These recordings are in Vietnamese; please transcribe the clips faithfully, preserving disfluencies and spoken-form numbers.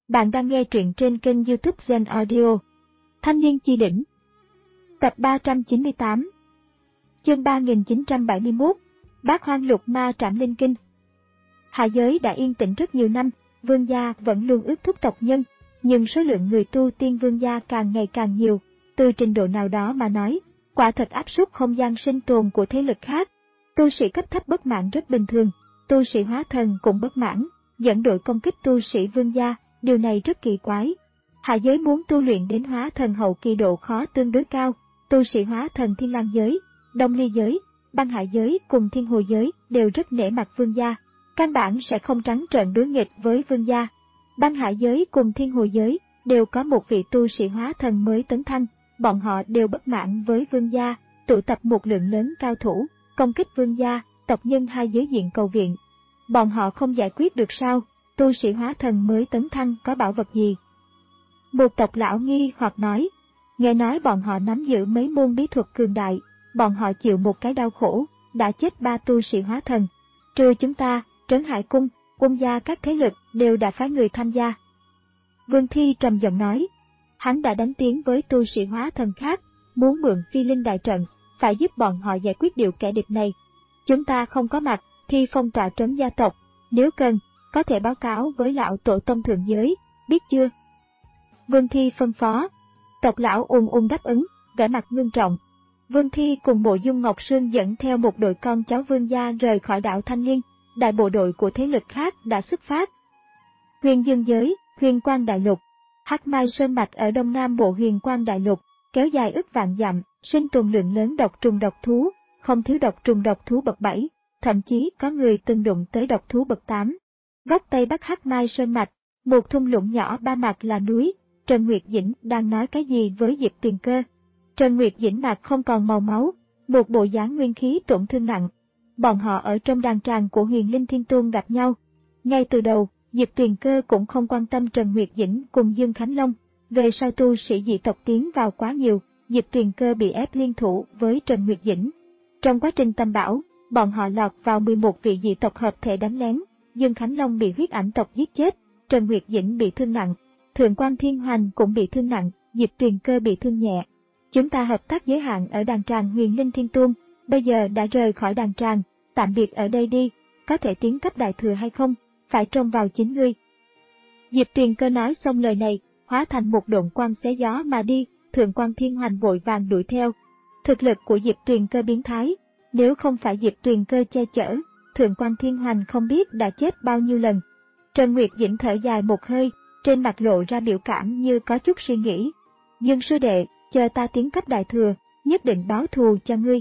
Bạn đang nghe truyện trên kênh YouTube Zen Audio. Thanh niên chi đỉnh. Tập ba trăm chín mươi tám. Chương ba nghìn chín trăm bảy mươi mốt. Bát Hoang Lục Ma Trảm Linh Kinh. Hạ giới đã yên tĩnh rất nhiều năm, vương gia vẫn luôn ước thúc tộc nhân, nhưng số lượng người tu tiên vương gia càng ngày càng nhiều. Từ trình độ nào đó mà nói, quả thật áp suất không gian sinh tồn của thế lực khác. Tu sĩ cấp thấp bất mãn rất bình thường, tu sĩ hóa thần cũng bất mãn, dẫn đội công kích tu sĩ vương gia. Điều này rất kỳ quái. Hạ giới muốn tu luyện đến hóa thần hậu kỳ độ khó tương đối cao, tu sĩ hóa thần Thiên Lang giới, Đông Ly giới, Băng Hải giới cùng Thiên Hồ giới đều rất nể mặt vương gia, căn bản sẽ không trắng trợn đối nghịch với vương gia. Băng Hải giới cùng Thiên Hồ giới đều có một vị tu sĩ hóa thần mới tấn thăng, bọn họ đều bất mãn với vương gia, tụ tập một lượng lớn cao thủ, công kích vương gia, tộc nhân hai giới diện cầu viện. Bọn họ không giải quyết được sao? Tu sĩ hóa thần mới tấn thăng có bảo vật gì? Một tộc lão nghi hoặc nói, nghe nói bọn họ nắm giữ mấy môn bí thuật cường đại, bọn họ chịu một cái đau khổ, đã chết ba tu sĩ hóa thần. Trừ chúng ta, Trấn Hải Cung, quân gia các thế lực đều đã phái người tham gia. Vương Thi trầm giọng nói, hắn đã đánh tiếng với tu sĩ hóa thần khác, muốn mượn phi linh đại trận, phải giúp bọn họ giải quyết điều kẻ địch này. Chúng ta không có mặt, thì phong tỏa trấn gia tộc, nếu cần, có thể báo cáo với lão tổ tông thượng giới, biết chưa? Vương Thi phân phó. Tộc lão ung ung đáp ứng, vẻ mặt ngưng trọng. Vương Thi cùng Mộ Dung Ngọc Sương dẫn theo một đội con cháu vương gia rời khỏi đảo Thanh Liên, đại bộ đội của thế lực khác đã xuất phát. Huyền Dương giới, Huyền Quang Đại Lục. Hắc Mai Sơn mạch ở đông nam bộ Huyền Quang Đại Lục, kéo dài ức vạn dặm, sinh tồn lượng lớn độc trùng độc thú, không thiếu độc trùng độc thú bậc bảy, thậm chí có người từng đụng tới độc thú bậc tám. Góc tây bắc Hắc Mai Sơn mạch, một thung lũng nhỏ ba mặt là núi. Trần Nguyệt Dĩnh đang nói cái gì với Diệp Tuyền Cơ? Trần Nguyệt Dĩnh mặt không còn màu máu, một bộ dáng nguyên khí tổn thương nặng. Bọn họ ở trong đàn tràng của Huyền Linh Thiên Tôn gặp nhau. Ngay từ đầu, Diệp Tuyền Cơ cũng không quan tâm Trần Nguyệt Dĩnh cùng Dương Khánh Long. Về sau tu sĩ dị tộc tiến vào quá nhiều, Diệp Tuyền Cơ bị ép liên thủ với Trần Nguyệt Dĩnh. Trong quá trình tam bảo, bọn họ lọt vào mười một vị dị tộc hợp thể đánh lén. Dương Khánh Long bị huyết ảnh tộc giết chết, Trần Nguyệt Dĩnh bị thương nặng, Thượng quan Thiên Hoành cũng bị thương nặng, Diệp Tuyền Cơ bị thương nhẹ. Chúng ta hợp tác giới hạn ở đàn tràng Huyền Linh Thiên Tôn, bây giờ đã rời khỏi đàn tràng, tạm biệt ở đây đi, có thể tiến cấp đại thừa hay không, phải trông vào chính ngươi. Diệp Tuyền Cơ nói xong lời này, hóa thành một độn quang xé gió mà đi, Thượng quan Thiên Hoành vội vàng đuổi theo. Thực lực của Diệp Tuyền Cơ biến thái, nếu không phải Diệp Tuyền Cơ che chở, Thượng quan Thiên Hoành không biết đã chết bao nhiêu lần. Trần Nguyệt Dĩnh thở dài một hơi, trên mặt lộ ra biểu cảm như có chút suy nghĩ. Dương sư đệ, chờ ta tiến cấp đại thừa, nhất định báo thù cho ngươi.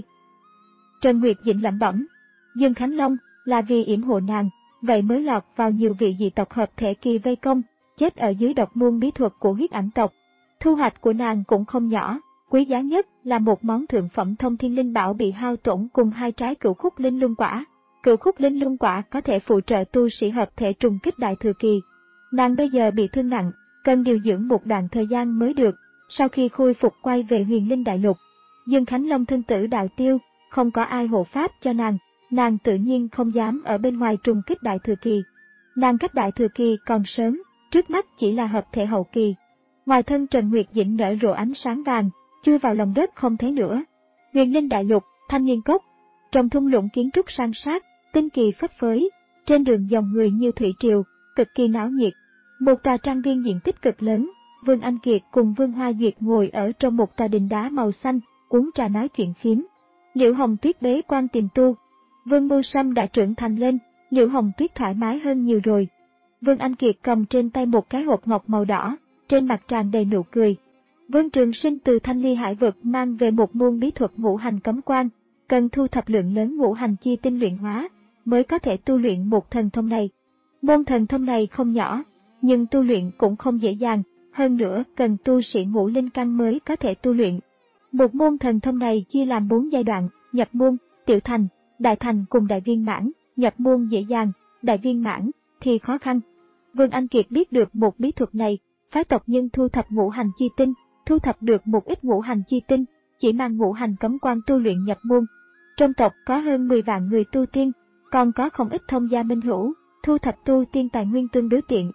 Trần Nguyệt Dĩnh lẩm bẩm, Dương Khánh Long là vì yểm hộ nàng, vậy mới lọt vào nhiều vị dị tộc hợp thể kỳ vây công, chết ở dưới độc môn bí thuật của huyết ảnh tộc. Thu hoạch của nàng cũng không nhỏ, quý giá nhất là một món thượng phẩm thông thiên linh bảo bị hao tổn cùng hai trái cửu khúc linh lung quả. Cửu khúc linh lung quả có thể phụ trợ tu sĩ hợp thể trùng kích đại thừa kỳ. Nàng bây giờ bị thương nặng, cần điều dưỡng một đoạn thời gian mới được, sau khi khôi phục quay về Huyền Linh Đại Lục. Dương Khánh Long thân tử đạo tiêu, không có ai hộ pháp cho nàng, nàng tự nhiên không dám ở bên ngoài trùng kích đại thừa kỳ. Nàng cách đại thừa kỳ còn sớm, trước mắt chỉ là hợp thể hậu kỳ. Ngoài thân Trần Nguyệt Dĩnh nở rộ ánh sáng vàng, chui vào lòng đất không thấy nữa. Huyền Linh Đại Lục, Thanh Niên Cốc, trong thung lũng kiến trúc san sát, tinh kỳ phất phới, trên đường dòng người như thủy triều, cực kỳ náo nhiệt. Một tòa trang viên diện tích cực lớn, Vương Anh Kiệt cùng Vương Hoa Duyệt ngồi ở trong một tòa đình đá màu xanh, uống trà nói chuyện phiếm. Liễu Hồng Tuyết bế quan tìm tu. Vương Mưu Sâm đã trưởng thành lên, Liễu Hồng Tuyết thoải mái hơn nhiều rồi. Vương Anh Kiệt cầm trên tay một cái hộp ngọc màu đỏ, trên mặt tràn đầy nụ cười. Vương Trường Sinh từ Thanh Ly Hải vực mang về một môn bí thuật ngũ hành cấm quan, cần thu thập lượng lớn ngũ hành chi tinh luyện hóa, mới có thể tu luyện một thần thông này. Môn thần thông này không nhỏ, nhưng tu luyện cũng không dễ dàng, hơn nữa cần tu sĩ ngũ linh căn mới có thể tu luyện. Một môn thần thông này chia làm bốn giai đoạn, nhập môn, tiểu thành, đại thành cùng đại viên mãn. Nhập môn dễ dàng, đại viên mãn thì khó khăn. Vương Anh Kiệt biết được một bí thuật này, phái tộc nhân thu thập ngũ hành chi tinh, thu thập được một ít ngũ hành chi tinh, chỉ mang ngũ hành cấm quan tu luyện nhập môn. Trong tộc có hơn mười vạn người tu tiên, còn có không ít thông gia minh hữu, thu thập tu tiên tài nguyên tương đối tiện.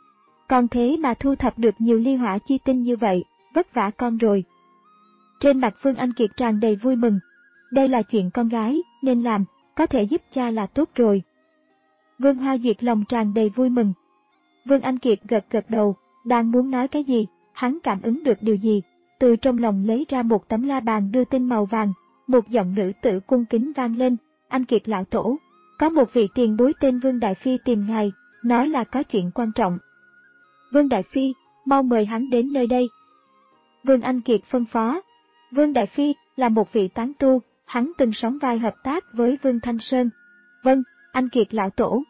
Con thế mà thu thập được nhiều ly hỏa chi tinh như vậy, vất vả con rồi. Trên mặt Vương Anh Kiệt tràn đầy vui mừng. Đây là chuyện con gái nên làm, có thể giúp cha là tốt rồi. Vương Hoa Duyệt lòng tràn đầy vui mừng. Vương Anh Kiệt gật gật đầu, đang muốn nói cái gì, hắn cảm ứng được điều gì, từ trong lòng lấy ra một tấm la bàn đưa tin màu vàng, một giọng nữ tử cung kính vang lên, Anh Kiệt lão tổ, có một vị tiền bối tên Vương Đại Phi tìm ngài, nói là có chuyện quan trọng. Vương Đại Phi, mau mời hắn đến nơi đây. Vương Anh Kiệt phân phó. Vương Đại Phi là một vị tán tu, hắn từng sóng vai hợp tác với Vương Thanh Sơn. Vâng, Anh Kiệt lão tổ.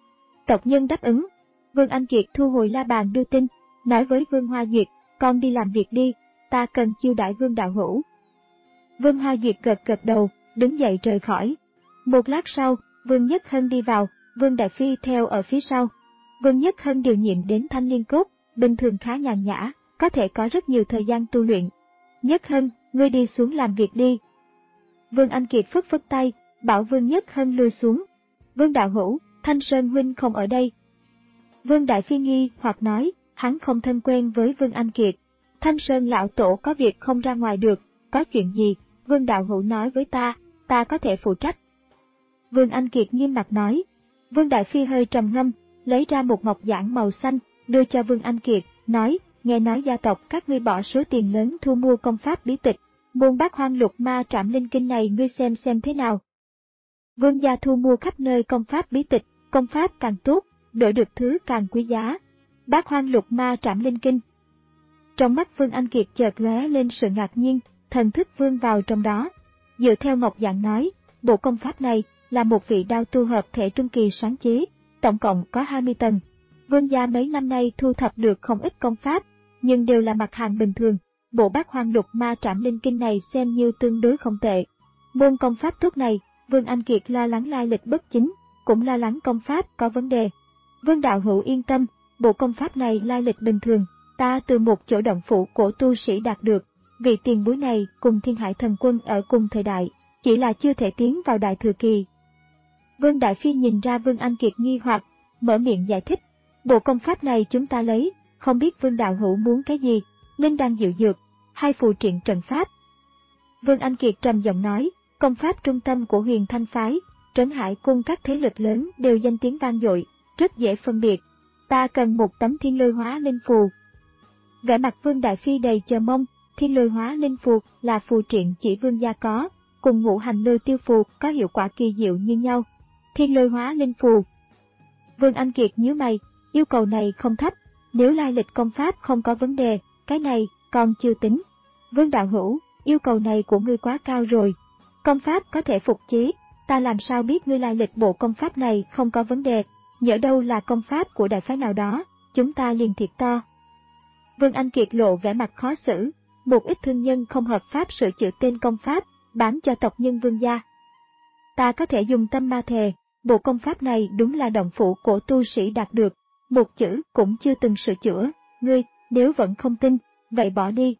Tộc nhân đáp ứng. Vương Anh Kiệt thu hồi la bàn đưa tin, nói với Vương Hoa Duyệt, con đi làm việc đi, ta cần chiêu đãi Vương đạo hữu. Vương Hoa Duyệt gật gật đầu, đứng dậy rời khỏi. Một lát sau, Vương Nhất Hân đi vào, Vương Đại Phi theo ở phía sau. Vương Nhất Hân điều nhiệm đến Thanh Liên Cốt, bình thường khá nhàn nhã, có thể có rất nhiều thời gian tu luyện. Nhất Hân, ngươi đi xuống làm việc đi. Vương Anh Kiệt phất phất tay, bảo Vương Nhất Hân lui xuống. Vương đạo hữu, Thanh Sơn huynh không ở đây. Vương Đại Phi nghi hoặc nói, hắn không thân quen với Vương Anh Kiệt. Thanh Sơn lão tổ có việc không ra ngoài được, có chuyện gì, Vương đạo hữu nói với ta, ta có thể phụ trách. Vương Anh Kiệt nghiêm mặt nói. Vương Đại Phi hơi trầm ngâm, lấy ra một ngọc giản màu xanh, đưa cho Vương Anh Kiệt, nói, nghe nói gia tộc các ngươi bỏ số tiền lớn thu mua công pháp bí tịch, môn Bát Hoang Lục Ma Trảm Linh Kinh này ngươi xem xem thế nào. Vương gia thu mua khắp nơi công pháp bí tịch, công pháp càng tốt, đổi được thứ càng quý giá. Bát Hoang Lục Ma Trảm Linh Kinh. Trong mắt Vương Anh Kiệt chợt lóe lên sự ngạc nhiên, thần thức vương vào trong đó. Dựa theo ngọc giản nói, bộ công pháp này là một vị đao tu hợp thể trung kỳ sáng chế, tổng cộng có hai mươi tầng. Vương gia mấy năm nay thu thập được không ít công pháp, nhưng đều là mặt hàng bình thường. Bộ Bát Hoang Lục Ma Trảm Linh Kinh này xem như tương đối không tệ. Môn công pháp tốt này, Vương Anh Kiệt lo lắng lai lịch bất chính, cũng lo lắng công pháp có vấn đề. Vương đạo hữu yên tâm, bộ công pháp này lai lịch bình thường, ta từ một chỗ động phủ của tu sĩ đạt được. Vị tiền bối này cùng Thiên Hải Thần Quân ở cùng thời đại, chỉ là chưa thể tiến vào đại thừa kỳ. Vương Đại Phi nhìn ra Vương Anh Kiệt nghi hoặc, mở miệng giải thích. Bộ công pháp này chúng ta lấy, không biết Vương đạo hữu muốn cái gì, linh đan diệu dược, hay phù triện trận pháp. Vương Anh Kiệt trầm giọng nói, công pháp trung tâm của Huyền Thanh phái, Trấn Hải cung các thế lực lớn đều danh tiếng vang dội, rất dễ phân biệt. Ta cần một tấm thiên lôi hóa linh phù. Vẻ mặt Vương Đại Phi đầy chờ mong, thiên lôi hóa linh phù là phù triện chỉ vương gia có, cùng ngũ hành lôi tiêu phù có hiệu quả kỳ diệu như nhau. Thiên lôi hóa linh phù. Vương Anh Kiệt nhíu mày, yêu cầu này không thấp, nếu lai lịch công pháp không có vấn đề, cái này còn chưa tính. Vương đạo hữu, yêu cầu này của ngươi quá cao rồi. Công pháp có thể phục chế, ta làm sao biết ngươi lai lịch bộ công pháp này không có vấn đề, nhỡ đâu là công pháp của đại phái nào đó, chúng ta liền thiệt to. Vương Anh Kiệt lộ vẻ mặt khó xử, một ít thương nhân không hợp pháp sửa chữa tên công pháp, bán cho tộc nhân Vương gia. Ta có thể dùng tâm ma thề, bộ công pháp này đúng là động phủ của tu sĩ đạt được, một chữ cũng chưa từng sửa chữa, ngươi, nếu vẫn không tin, vậy bỏ đi.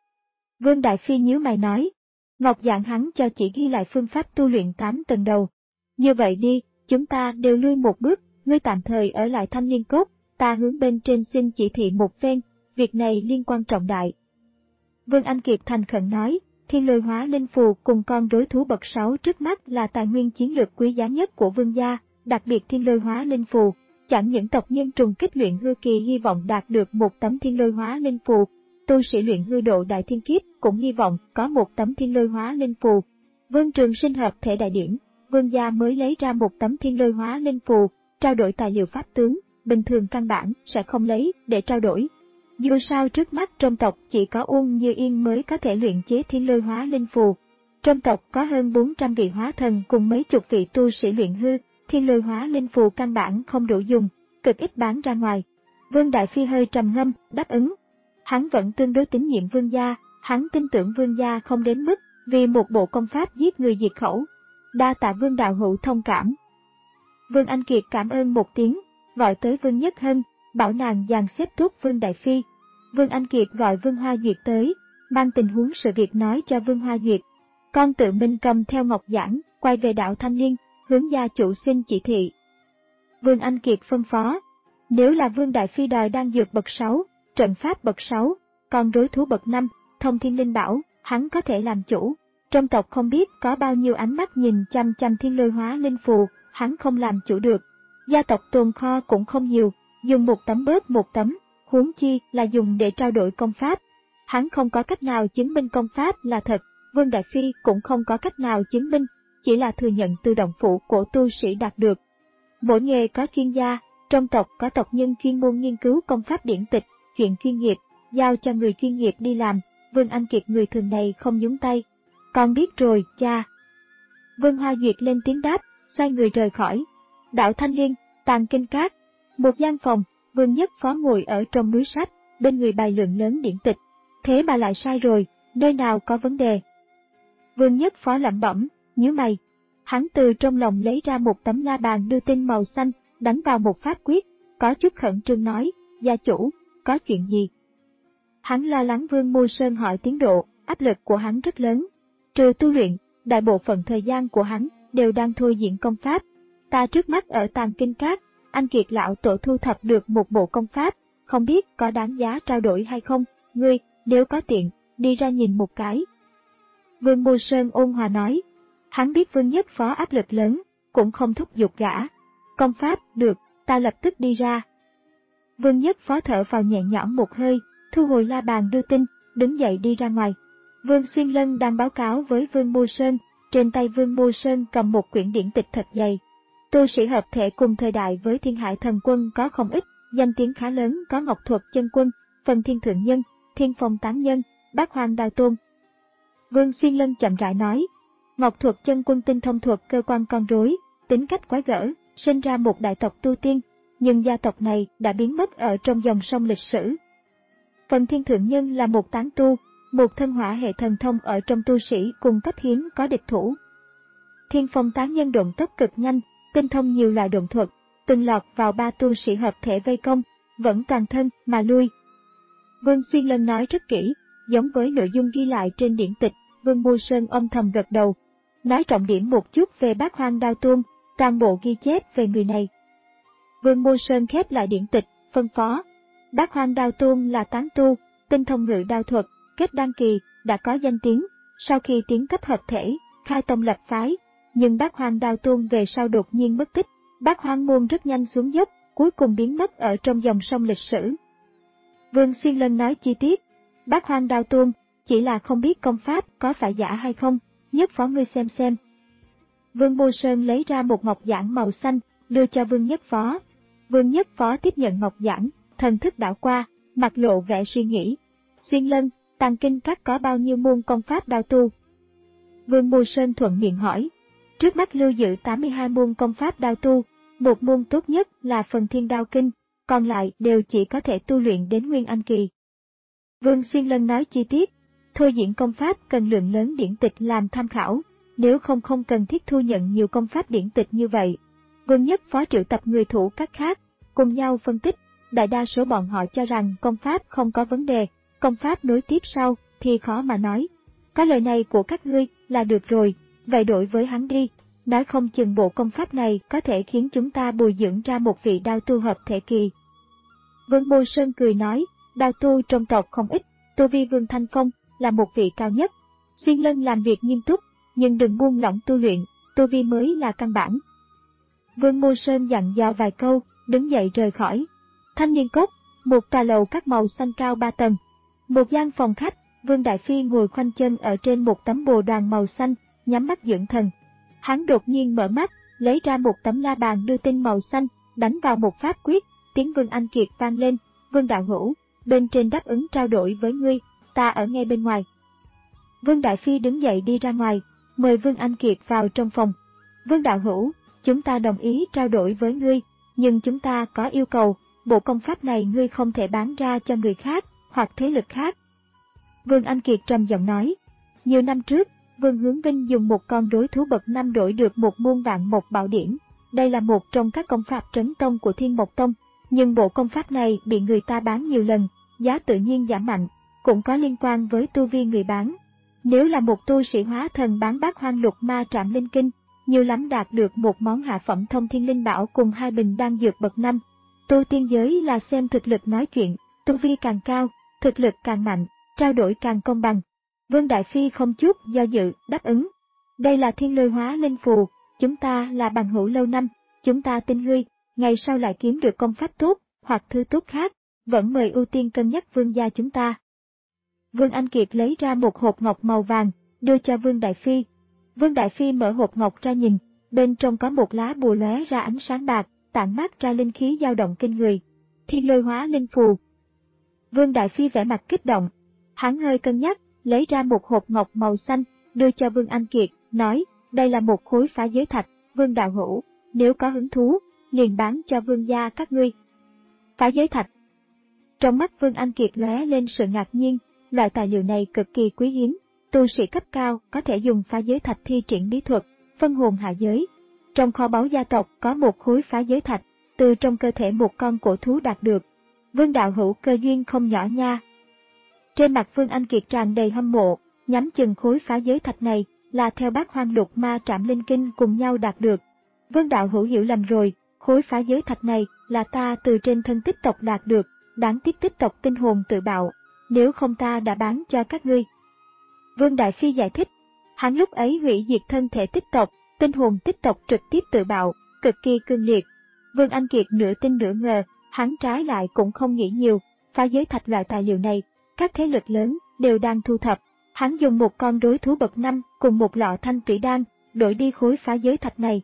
Vương Đại Phi nhíu mày nói, ngọc giản hắn cho chỉ ghi lại phương pháp tu luyện tám tầng đầu. Như vậy đi, chúng ta đều lui một bước, ngươi tạm thời ở lại Thanh Liên Cốt, ta hướng bên trên xin chỉ thị một phen, việc này liên quan trọng đại. Vương Anh Kiệt thành khẩn nói, thiên lôi hóa linh phù cùng con rối thú bậc sáu trước mắt là tài nguyên chiến lược quý giá nhất của vương gia, đặc biệt thiên lôi hóa linh phù. Chẳng những tộc nhân trùng kích luyện hư kỳ hy vọng đạt được một tấm thiên lôi hóa linh phù, tu sĩ luyện hư độ đại thiên kiếp cũng hy vọng có một tấm thiên lôi hóa linh phù. Vương Trường Sinh hợp thể đại điển, vương gia mới lấy ra một tấm thiên lôi hóa linh phù, trao đổi tài liệu pháp tướng, bình thường căn bản sẽ không lấy để trao đổi. Dù sao trước mắt trong tộc chỉ có Uông Như Yên mới có thể luyện chế thiên lôi hóa linh phù. Trong tộc có hơn bốn trăm vị hóa thần cùng mấy chục vị tu sĩ luyện hư, thiên lôi hóa linh phù căn bản không đủ dùng, cực ít bán ra ngoài. Vương Đại Phi hơi trầm ngâm, đáp ứng. Hắn vẫn tương đối tín nhiệm vương gia, hắn tin tưởng vương gia không đến mức vì một bộ công pháp giết người diệt khẩu. Đa tạ Vương đạo hữu thông cảm. Vương Anh Kiệt cảm ơn một tiếng, gọi tới Vương Nhất Hân, bảo nàng dàn xếp tốt Vương Đại Phi. Vương Anh Kiệt gọi Vương Hoa Duyệt tới, mang tình huống sự việc nói cho Vương Hoa Duyệt. Con tự mình cầm theo ngọc giản, quay về đảo Thanh Liên, hướng gia chủ xin chỉ thị. Vương Anh Kiệt phân phó. Nếu là Vương Đại Phi đòi đan dược bậc sáu, trận pháp bậc sáu, còn đối thú bậc năm, thông thiên linh bảo, hắn có thể làm chủ. Trong tộc không biết có bao nhiêu ánh mắt nhìn chăm chăm thiên lôi hóa linh phù, hắn không làm chủ được. Gia tộc tồn kho cũng không nhiều, dùng một tấm bớt một tấm, huống chi là dùng để trao đổi công pháp. Hắn không có cách nào chứng minh công pháp là thật, Vương Đại Phi cũng không có cách nào chứng minh, chỉ là thừa nhận từ động phủ của tu sĩ đạt được. Mỗi nghề có chuyên gia, trong tộc có tộc nhân chuyên môn nghiên cứu công pháp điển tịch, chuyện chuyên nghiệp, giao cho người chuyên nghiệp đi làm, Vương Anh Kiệt người thường này không nhúng tay. Con biết rồi, cha. Vương Hoa Duyệt lên tiếng đáp, xoay người rời khỏi. Đảo Thanh Liên, Tàng Kinh Các. Một gian phòng, Vương Nhất Phó ngồi ở trong núi sách, bên người bài lượng lớn điển tịch. Thế mà lại sai rồi, nơi nào có vấn đề? Vương Nhất Phó lẩm bẩm, nhíu mày. Hắn từ trong lòng lấy ra một tấm la bàn đưa tin màu xanh, đánh vào một pháp quyết, có chút khẩn trương nói, gia chủ, có chuyện gì? Hắn lo lắng Vương Mô Sơn hỏi tiến độ, áp lực của hắn rất lớn. Trừ tu luyện, đại bộ phận thời gian của hắn đều đang thôi diễn công pháp. Ta trước mắt ở Tàng Kinh Các, anh Kiệt lão tổ thu thập được một bộ công pháp, không biết có đáng giá trao đổi hay không, ngươi, nếu có tiện, đi ra nhìn một cái. Vương Mô Sơn ôn hòa nói, hắn biết Vương Nhất Phó áp lực lớn, cũng không thúc giục gã. Công pháp, được, ta lập tức đi ra. Vương Nhất Phó thở vào nhẹ nhõm một hơi, thu hồi la bàn đưa tin, đứng dậy đi ra ngoài. Vương Xuyên Lân đang báo cáo với Vương Mô Sơn, trên tay Vương Mô Sơn cầm một quyển điển tịch thật dày. Tu sĩ hợp thể cùng thời đại với Thiên Hải Thần Quân có không ít, danh tiếng khá lớn có Ngọc Thuật Chân Quân, Phần Thiên Thượng Nhân, Thiên Phong Tán Nhân, Bát Hoang Đao Tôn. Vương Xuyên Lân chậm rãi nói, Ngọc Thuật Chân Quân tinh thông thuật cơ quan con rối, tính cách quái gở, sinh ra một đại tộc tu tiên, nhưng gia tộc này đã biến mất ở trong dòng sông lịch sử. Phần Thiên Thượng Nhân là một tán tu, một thân hỏa hệ thần thông ở trong tu sĩ cùng cấp hiếm có địch thủ. Thiên Phong Tán Nhân độn tốc cực nhanh, tinh thông nhiều loại độn thuật, từng lọt vào ba tu sĩ hợp thể vây công, vẫn toàn thân mà lui. Vương Xuyên Lân nói rất kỹ, giống với nội dung ghi lại trên điển tịch. Vương Mô Sơn âm thầm gật đầu, nói trọng điểm một chút về Bát Hoang Đao Tôn, toàn bộ ghi chép về người này. Vương Mô Sơn khép lại điển tịch, phân phó. Bát Hoang Đao Tôn là tán tu, tinh thông ngự đao thuật, kết đan kỳ, đã có danh tiếng, sau khi tiến cấp hợp thể, khai tông lập phái, nhưng Bát Hoang Đao Tôn về sau đột nhiên mất tích, Bát Hoang môn rất nhanh xuống dốc, cuối cùng biến mất ở trong dòng sông lịch sử. Vương Xuyên Lân nói chi tiết, Bát Hoang Đao Tôn chỉ là không biết công pháp có phải giả hay không, Nhất Phó ngươi xem xem. Vương Mô Sơn lấy ra một ngọc giản màu xanh, đưa cho Vương Nhất Phó. Vương Nhất Phó tiếp nhận ngọc giản, thần thức đảo qua, mặt lộ vẻ suy nghĩ. Xuyên Lân, Tàng Kinh Các có bao nhiêu môn công pháp đao tu? Vương Mô Sơn thuận miệng hỏi. Trước mắt lưu giữ tám mươi hai môn công pháp đao tu, một môn tốt nhất là Phần Thiên Đao Kinh, còn lại đều chỉ có thể tu luyện đến Nguyên Anh kỳ. Vương Xuyên Lân nói chi tiết, thôi diễn công pháp cần lượng lớn điển tịch làm tham khảo, nếu không không cần thiết thu nhận nhiều công pháp điển tịch như vậy. Vương Nhất Phó triệu tập người thủ các khác, cùng nhau phân tích, đại đa số bọn họ cho rằng công pháp không có vấn đề, công pháp nối tiếp sau thì khó mà nói. Có lời này của các ngươi là được rồi, vậy đổi với hắn đi, nói không chừng bộ công pháp này có thể khiến chúng ta bồi dưỡng ra một vị đao tu hợp thể kỳ. Vương Mô Sơn cười nói, đao tu trong tộc không ít, tu vi Vương Thanh Phong là một vị cao nhất. Xuyên Lân làm việc nghiêm túc, nhưng đừng buông lỏng tu luyện, tu vi mới là căn bản. Vương Mô Sơn dặn dò vài câu, đứng dậy rời khỏi. Thanh Niên Cốc, một tòa lầu các màu xanh cao ba tầng. Một gian phòng khách, Vương Đại Phi ngồi khoanh chân ở trên một tấm bồ đoàn màu xanh, nhắm mắt dưỡng thần. Hắn đột nhiên mở mắt, lấy ra một tấm la bàn đưa tin màu xanh, đánh vào một pháp quyết, tiếng Vương Anh Kiệt vang lên, Vương Đạo Hữu, bên trên đáp ứng trao đổi với ngươi, ta ở ngay bên ngoài. Vương Đại Phi đứng dậy đi ra ngoài, mời Vương Anh Kiệt vào trong phòng. Vương Đạo Hữu, chúng ta đồng ý trao đổi với ngươi, nhưng chúng ta có yêu cầu, bộ công pháp này ngươi không thể bán ra cho người khác, hoặc thế lực khác. Vương Anh Kiệt trầm giọng nói, nhiều năm trước, Vương Hướng Vinh dùng một con rối thú bậc năm đổi được một muôn vạn mộc bảo điển. Đây là một trong các công pháp trấn tông của Thiên Mộc Tông, nhưng bộ công pháp này bị người ta bán nhiều lần, giá tự nhiên giảm mạnh, cũng có liên quan với tu vi người bán. Nếu là một tu sĩ hóa thần bán Bát Hoang Lục Ma Trảm Linh Kinh, nhiều lắm đạt được một món hạ phẩm thông thiên linh bảo cùng hai bình đan dược bậc năm. Tu tiên giới là xem thực lực nói chuyện, tu vi càng cao, thực lực càng mạnh, trao đổi càng công bằng. Vương Đại Phi không chút do dự, đáp ứng. Đây là thiên lôi hóa linh phù, chúng ta là bằng hữu lâu năm, chúng ta tin ngươi, ngày sau lại kiếm được công pháp tốt, hoặc thứ tốt khác, vẫn mời ưu tiên cân nhắc vương gia chúng ta. Vương Anh Kiệt lấy ra một hộp ngọc màu vàng, đưa cho Vương Đại Phi. Vương Đại Phi mở hộp ngọc ra nhìn, bên trong có một lá bùa lóe ra ánh sáng bạc, tản mát ra linh khí dao động kinh người. Thiên lôi hóa linh phù. Vương Đại Phi vẻ mặt kích động, hắn hơi cân nhắc, lấy ra một hộp ngọc màu xanh, đưa cho Vương Anh Kiệt, nói, đây là một khối phá giới thạch, Vương đạo hữu, nếu có hứng thú, liền bán cho vương gia các ngươi. Phá giới thạch. Trong mắt Vương Anh Kiệt lóe lên sự ngạc nhiên, loại tài liệu này cực kỳ quý hiếm, tu sĩ cấp cao có thể dùng phá giới thạch thi triển bí thuật, phân hồn hạ giới. Trong kho báu gia tộc có một khối phá giới thạch, từ trong cơ thể một con cổ thú đạt được. Vương đạo hữu cơ duyên không nhỏ nha. Trên mặt Vương Anh Kiệt tràn đầy hâm mộ, nhắm chừng khối phá giới thạch này là theo Bát Hoang Lục Ma Trảm Linh Kinh cùng nhau đạt được. Vương đạo hữu hiểu lầm rồi, khối phá giới thạch này là ta từ trên thân tích tộc đạt được, đáng tiếc tích tộc tinh hồn tự bạo, nếu không ta đã bán cho các ngươi. Vương Đại Phi giải thích, hắn lúc ấy hủy diệt thân thể tích tộc, tinh hồn tích tộc trực tiếp tự bạo, cực kỳ cương liệt. Vương Anh Kiệt nửa tin nửa ngờ, hắn trái lại cũng không nghĩ nhiều, phá giới thạch loại tài liệu này, các thế lực lớn đều đang thu thập. Hắn dùng một con đối thú bậc năm cùng một lọ thanh thủy đan, đổi đi khối phá giới thạch này.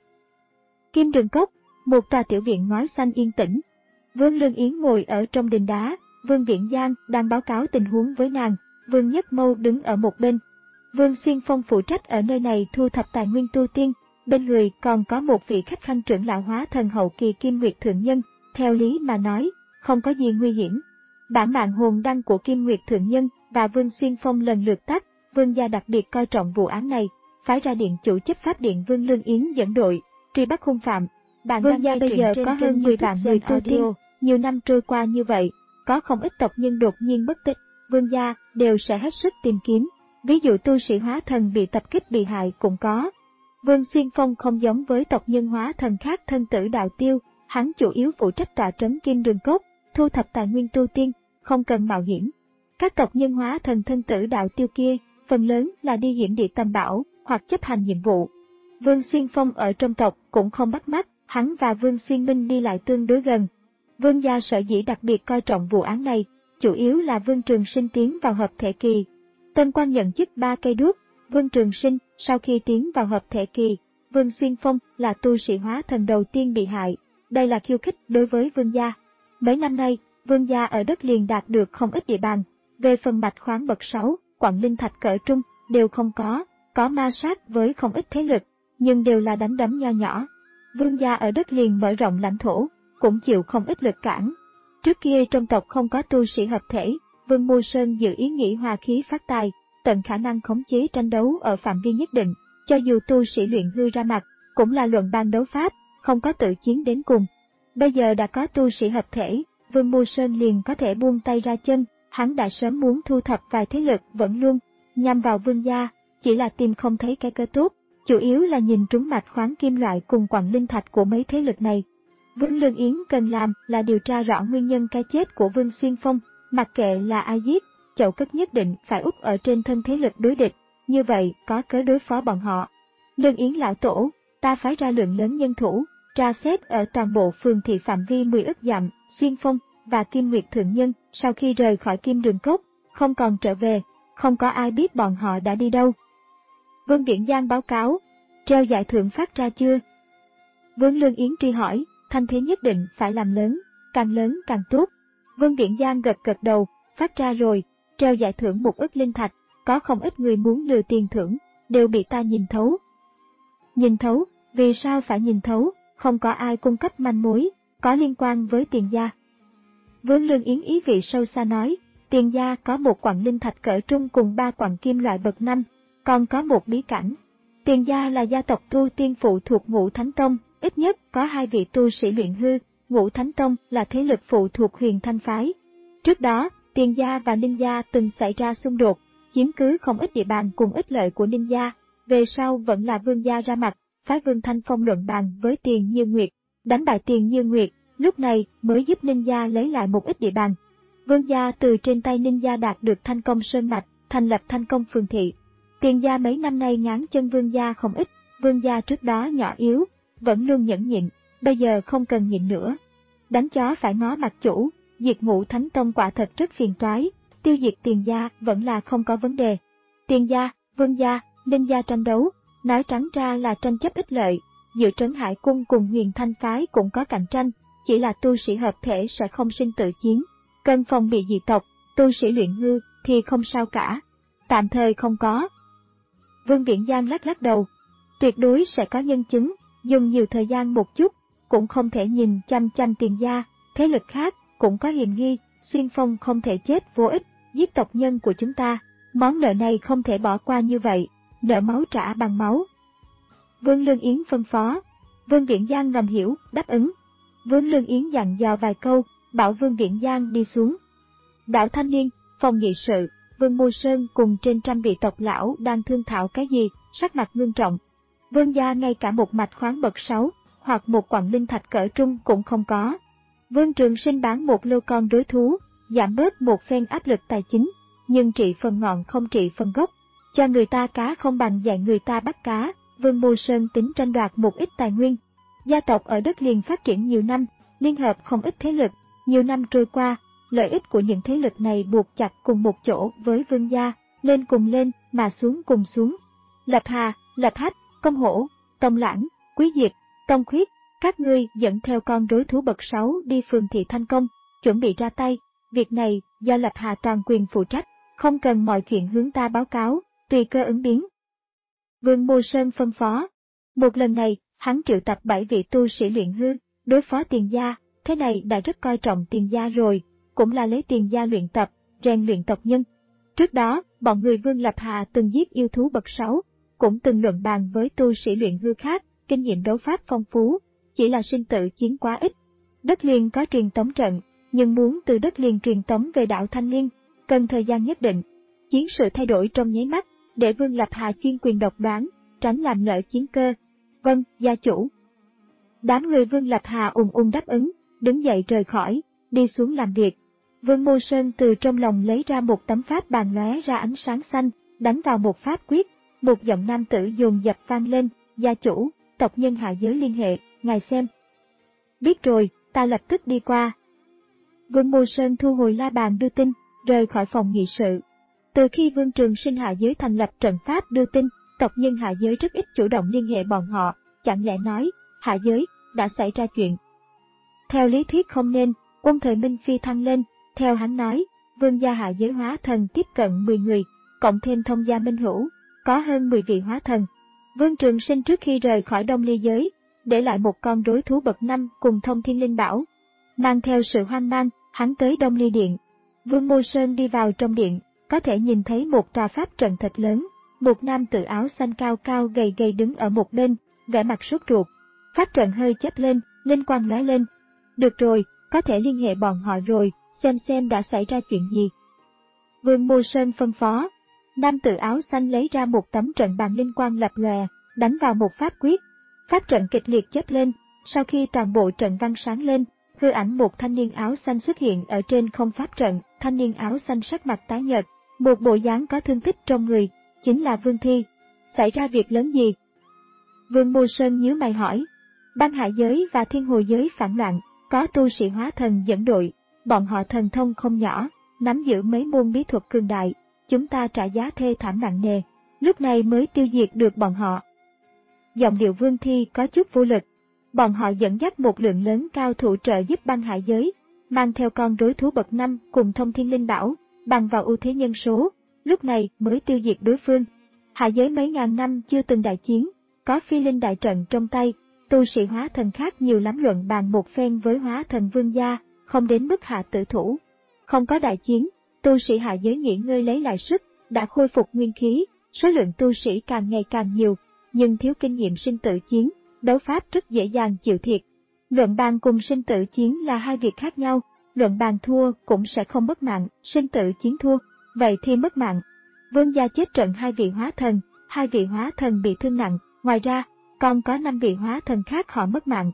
Kim Đường Cốc, một tòa tiểu viện ngói xanh yên tĩnh. Vương Lương Yến ngồi ở trong đình đá, Vương Viễn Giang đang báo cáo tình huống với nàng, Vương Nhất Mâu đứng ở một bên. Vương Xuyên Phong phụ trách ở nơi này thu thập tài nguyên tu tiên, bên người còn có một vị khách khanh trưởng lão hóa thần hậu kỳ Kim Nguyệt Thượng Nhân, theo lý mà nói, không có gì nguy hiểm. Bản mạng hồn đăng của Kim Nguyệt Thượng Nhân và Vương Xuyên Phong lần lượt tắt, Vương gia đặc biệt coi trọng vụ án này, phái ra điện chủ chấp pháp điện Vương Lương Yến dẫn đội, truy bắt hung phạm. Bạn Vương gia bây giờ có hơn mười vạn người tu tiên, nhiều năm trôi qua như vậy, có không ít tộc nhân đột nhiên mất tích, Vương gia đều sẽ hết sức tìm kiếm, ví dụ tu sĩ hóa thần bị tập kích bị hại cũng có. Vương Xuyên Phong không giống với tộc nhân hóa thần khác thân tử đạo tiêu, hắn chủ yếu phụ trách tọa trấn Kim Đường Cốc, thu thập tài nguyên tu tiên, không cần mạo hiểm. Các tộc nhân hóa thần thân tử đạo tiêu kia, phần lớn là đi hiểm địa tầm bảo, hoặc chấp hành nhiệm vụ. Vương Xuyên Phong ở trong tộc cũng không bắt mắt, hắn và Vương Xuyên Minh đi lại tương đối gần. Vương gia sở dĩ đặc biệt coi trọng vụ án này, chủ yếu là Vương Trường Sinh tiến vào hợp thể kỳ. Tân Quan nhận chức ba cây đuốc, Vương Trường Sinh sau khi tiến vào hợp thể kỳ, Vương Xuyên Phong là tu sĩ hóa thần đầu tiên bị hại, đây là khiêu khích đối với Vương gia. Mấy năm nay, Vương gia ở đất liền đạt được không ít địa bàn, về phần mạch khoáng bậc sáu, quặng linh thạch cỡ trung, đều không có, có ma sát với không ít thế lực, nhưng đều là đánh đấm nho nhỏ. Vương gia ở đất liền mở rộng lãnh thổ, cũng chịu không ít lực cản. Trước kia trong tộc không có tu sĩ hợp thể, Vương Mô Sơn dự ý nghĩ hòa khí phát tài, tận khả năng khống chế tranh đấu ở phạm vi nhất định, cho dù tu sĩ luyện hư ra mặt, cũng là luận ban đấu pháp, không có tự chiến đến cùng. Bây giờ đã có tu sĩ hợp thể, Vương Mô Sơn liền có thể buông tay ra chân, hắn đã sớm muốn thu thập vài thế lực vẫn luôn nhằm vào Vương gia, chỉ là tìm không thấy cái cơ tốt, chủ yếu là nhìn trúng mạch khoáng kim loại cùng quặng linh thạch của mấy thế lực này. Vương Lương Yến cần làm là điều tra rõ nguyên nhân cái chết của Vương Xuyên Phong, mặc kệ là ai giết, chậu cất nhất định phải úp ở trên thân thế lực đối địch, như vậy có cớ đối phó bọn họ. Lương Yến lão tổ, ta phái ra lượng lớn nhân thủ, tra xét ở toàn bộ phường thị phạm vi mười ức dặm, Xuyên Phong và Kim Nguyệt Thượng Nhân sau khi rời khỏi Kim Đường Cốc, không còn trở về, không có ai biết bọn họ đã đi đâu. Vương Viễn Giang báo cáo, treo giải thưởng phát ra chưa? Vương Lương Yến truy hỏi, thanh thế nhất định phải làm lớn, càng lớn càng tốt. Vương Viễn Giang gật gật đầu, phát ra rồi, treo giải thưởng một ức linh thạch, có không ít người muốn lừa tiền thưởng, đều bị ta nhìn thấu. Nhìn thấu, vì sao phải nhìn thấu, không có ai cung cấp manh mối, có liên quan với Tiền gia. Vương Lương Yến ý vị sâu xa nói, Tiền gia có một quặng linh thạch cỡ trung cùng ba quặng kim loại bậc năm, còn có một bí cảnh. Tiền gia là gia tộc tu tiên phụ thuộc Ngũ Thánh Tông, ít nhất có hai vị tu sĩ luyện hư, Ngũ Thánh Tông là thế lực phụ thuộc Huyền Thanh Phái. Trước đó, Tiền gia và Ninh gia từng xảy ra xung đột, chiếm cứ không ít địa bàn cùng ích lợi của Ninh gia, về sau vẫn là Vương gia ra mặt, phái Vương Thanh Phong luận bàn với Tiền Như Nguyệt, đánh bại Tiền Như Nguyệt, lúc này mới giúp Ninh gia lấy lại một ít địa bàn. Vương gia từ trên tay Ninh gia đạt được Thanh Công Sơn Mạch, thành lập Thanh Công Phường Thị. Tiền gia mấy năm nay ngáng chân Vương gia không ít, Vương gia trước đó nhỏ yếu, vẫn luôn nhẫn nhịn, bây giờ không cần nhịn nữa. Đánh chó phải ngó mặt chủ, diệt Ngũ Thánh Tông quả thật rất phiền toái, tiêu diệt Tiền gia vẫn là không có vấn đề. Tiền gia, Vương gia, Ninh gia tranh đấu, nói trắng ra là tranh chấp ích lợi, giữa Trấn Hải Cung cùng Huyền Thanh phái cũng có cạnh tranh, chỉ là tu sĩ hợp thể sẽ không sinh tự chiến. Cần phòng bị dị tộc, tu sĩ luyện hư thì không sao cả. Tạm thời không có. Vương Viễn Giang lắc lắc đầu. Tuyệt đối sẽ có nhân chứng, dùng nhiều thời gian một chút, cũng không thể nhìn chăm chăm Tiền gia, thế lực khác cũng có hiểm nghi, Xuyên Phong không thể chết vô ích, giết tộc nhân của chúng ta, món nợ này không thể bỏ qua như vậy, nợ máu trả bằng máu. Vương Lương Yến phân phó. Vương Viễn Giang ngầm hiểu, đáp ứng. Vương Lương Yến dặn dò vài câu, bảo Vương Viễn Giang đi xuống. Đảo Thanh Niên, phòng nghị sự, Vương Mô Sơn cùng trên trăm vị tộc lão đang thương thảo cái gì, sắc mặt ngưng trọng. Vương gia ngay cả một mạch khoáng bậc sáu, hoặc một quặng linh thạch cỡ trung cũng không có. Vương Trường Sinh bán một lô con đối thú, giảm bớt một phen áp lực tài chính, nhưng trị phần ngọn không trị phần gốc, cho người ta cá không bằng dạy người ta bắt cá. Vương Mô Sơn tính tranh đoạt một ít tài nguyên. Gia tộc ở đất liền phát triển nhiều năm, liên hợp không ít thế lực, nhiều năm trôi qua, lợi ích của những thế lực này buộc chặt cùng một chỗ với Vương gia, lên cùng lên, mà xuống cùng xuống. Lập Hà, Lập Hách, Công Hổ, Tông Lãng, Quý Diệt, Tông Khuyết, các ngươi dẫn theo con đối thú bậc sáu đi Phường Thị Thanh Công, chuẩn bị ra tay, việc này do Lập Hà toàn quyền phụ trách, không cần mọi chuyện hướng ta báo cáo, tùy cơ ứng biến. Vương Mô Sơn phân phó. Một lần này, hắn triệu tập bảy vị tu sĩ luyện hư, đối phó Tiền gia, thế này đã rất coi trọng Tiền gia rồi, cũng là lấy Tiền gia luyện tập, rèn luyện tộc nhân. Trước đó, bọn người Vương Lập Hà từng giết yêu thú bậc sáu, cũng từng luận bàn với tu sĩ luyện hư khác, kinh nghiệm đấu pháp phong phú, chỉ là sinh tử chiến quá ít. Đất liền có truyền tống trận, nhưng muốn từ đất liền truyền tống về đảo Thanh Liên, cần thời gian nhất định. Chiến sự thay đổi trong nháy mắt, để Vương Lập Hà chuyên quyền độc đoán, tránh làm lỡ chiến cơ. Vâng, gia chủ. Đám người Vương Lập Hà ùng ùng đáp ứng, đứng dậy rời khỏi, đi xuống làm việc. Vương Mô Sơn từ trong lòng lấy ra một tấm pháp bàn lóe ra ánh sáng xanh, đánh vào một pháp quyết, một giọng nam tử dồn dập vang lên, gia chủ, tộc nhân hạ giới liên hệ, ngài xem. Biết rồi, ta lập tức đi qua. Vương Mô Sơn thu hồi la bàn đưa tin, rời khỏi phòng nghị sự. Từ khi Vương Trường Sinh hạ giới thành lập trận pháp đưa tin, tộc nhân hạ giới rất ít chủ động liên hệ bọn họ, chẳng lẽ nói, hạ giới, đã xảy ra chuyện. Theo lý thuyết không nên, quân thời Minh phi thăng lên, theo hắn nói, Vương gia hạ giới hóa thần tiếp cận mười người, cộng thêm thông gia Minh Hữu, có hơn mười vị hóa thần. Vương Trường Sinh trước khi rời khỏi Đông Ly giới, để lại một con đối thú bậc năm cùng thông thiên linh bảo. Mang theo sự hoang mang, hắn tới Đông Ly Điện. Vương Mô Sơn đi vào trong điện, có thể nhìn thấy một tòa pháp trận thật lớn, một nam tử áo xanh cao cao gầy gầy đứng ở một bên, vẻ mặt sốt ruột. Pháp trận hơi chớp lên, linh quang lóe lên. Được rồi, có thể liên hệ bọn họ rồi, xem xem đã xảy ra chuyện gì. Vương Mô Sơn phân phó. Nam tử áo xanh lấy ra một tấm trận bàn linh quang lập lòe, đánh vào một pháp quyết. Pháp trận kịch liệt chớp lên, sau khi toàn bộ trận văn sáng lên, hư ảnh một thanh niên áo xanh xuất hiện ở trên không pháp trận. Thanh niên áo xanh sắc mặt tái nhợt, một bộ dáng có thương tích trong người, chính là Vương Thi. Xảy ra việc lớn gì? Vương Mô Sơn nhíu mày hỏi. Băng Hải giới và Thiên Hồ giới phản loạn, có tu sĩ hóa thần dẫn đội, bọn họ thần thông không nhỏ, nắm giữ mấy môn bí thuật cường đại, chúng ta trả giá thê thảm nặng nề, lúc này mới tiêu diệt được bọn họ. Giọng điệu Vương Thi có chút vô lực. Bọn họ dẫn dắt một lượng lớn cao thủ trợ giúp Băng Hải giới, mang theo con đối thú bậc năm cùng thông thiên linh bảo, bằng vào ưu thế nhân số, lúc này mới tiêu diệt đối phương. Hạ giới mấy ngàn năm chưa từng đại chiến, có phi linh đại trận trong tay, tu sĩ hóa thần khác nhiều lắm luận bàn một phen với hóa thần vương gia, không đến mức hạ tử thủ. Không có đại chiến, tu sĩ hạ giới nghỉ ngơi lấy lại sức, đã khôi phục nguyên khí, số lượng tu sĩ càng ngày càng nhiều, nhưng thiếu kinh nghiệm sinh tử chiến, đấu pháp rất dễ dàng chịu thiệt. Luận bàn cùng sinh tử chiến là hai việc khác nhau, luận bàn thua cũng sẽ không mất mạng, sinh tử chiến thua, vậy thì mất mạng. Vương gia chết trận hai vị hóa thần, hai vị hóa thần bị thương nặng, ngoài ra, còn có năm vị hóa thần khác họ mất mạng.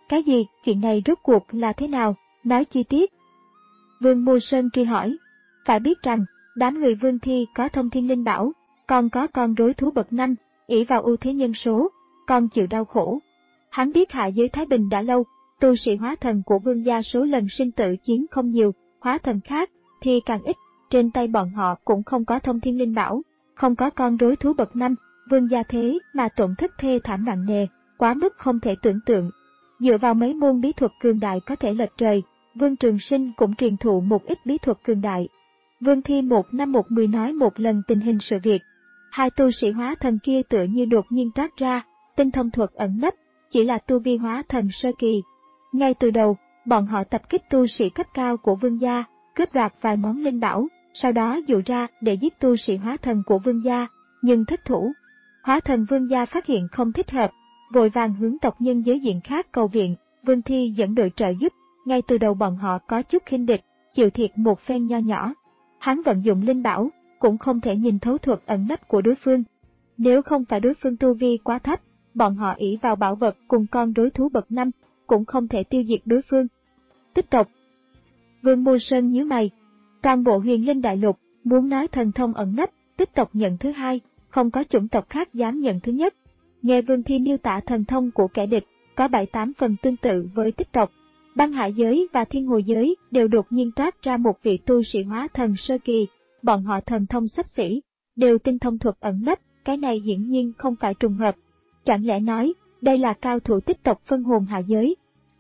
Cái gì, chuyện này rốt cuộc là thế nào, nói chi tiết. Vương Mô Sơn truy hỏi. Phải biết rằng, đám người Vương Thi có thông thiên linh bảo, còn có con rối thú bậc năm, ỷ vào ưu thế nhân số, còn chịu đau khổ. Hắn biết hạ giới Thái Bình đã lâu, tu sĩ hóa thần của Vương gia số lần sinh tử chiến không nhiều, hóa thần khác thì càng ít, trên tay bọn họ cũng không có thông thiên linh bảo, không có con rối thú bậc năm, Vương gia thế mà tổn thất thê thảm nặng nề, quá mức không thể tưởng tượng. Dựa vào mấy môn bí thuật cường đại có thể lệch trời, Vương Trường Sinh cũng truyền thụ một ít bí thuật cường đại. Vương Thi một năm một mười nói một lần tình hình sự việc. Hai tu sĩ hóa thần kia tựa như đột nhiên toát ra, tinh thông thuật ẩn nấp, chỉ là tu vi hóa thần sơ kỳ. Ngay từ đầu, bọn họ tập kích tu sĩ cấp cao của Vương gia, cướp đoạt vài món linh bảo, sau đó dụ ra để giết tu sĩ hóa thần của Vương gia, nhưng thất thủ. Hóa thần Vương gia phát hiện không thích hợp, vội vàng hướng tộc nhân giới diện khác cầu viện, Vương Thi dẫn đội trợ giúp. Ngay từ đầu bọn họ có chút khinh địch, chịu thiệt một phen nho nhỏ. Hắn vận dụng linh bảo, cũng không thể nhìn thấu thuật ẩn nấp của đối phương. Nếu không phải đối phương tu vi quá thấp, bọn họ ỷ vào bảo vật cùng con rối thú bậc năm, cũng không thể tiêu diệt đối phương. Tích tộc. Vương Mô Sơn nhíu mày. Toàn bộ huyền linh đại lục, muốn nói thần thông ẩn nấp, tích tộc nhận thứ hai, không có chủng tộc khác dám nhận thứ nhất. Nghe Vương Thi miêu tả thần thông của kẻ địch, có bảy tám phần tương tự với tích tộc. Băng Hải giới và Thiên Hồ giới đều đột nhiên toát ra một vị tu sĩ hóa thần sơ kỳ, bọn họ thần thông xấp xỉ, đều tinh thông thuật ẩn nấp, cái này hiển nhiên không phải trùng hợp. Chẳng lẽ nói, đây là cao thủ tích tộc phân hồn hạ giới?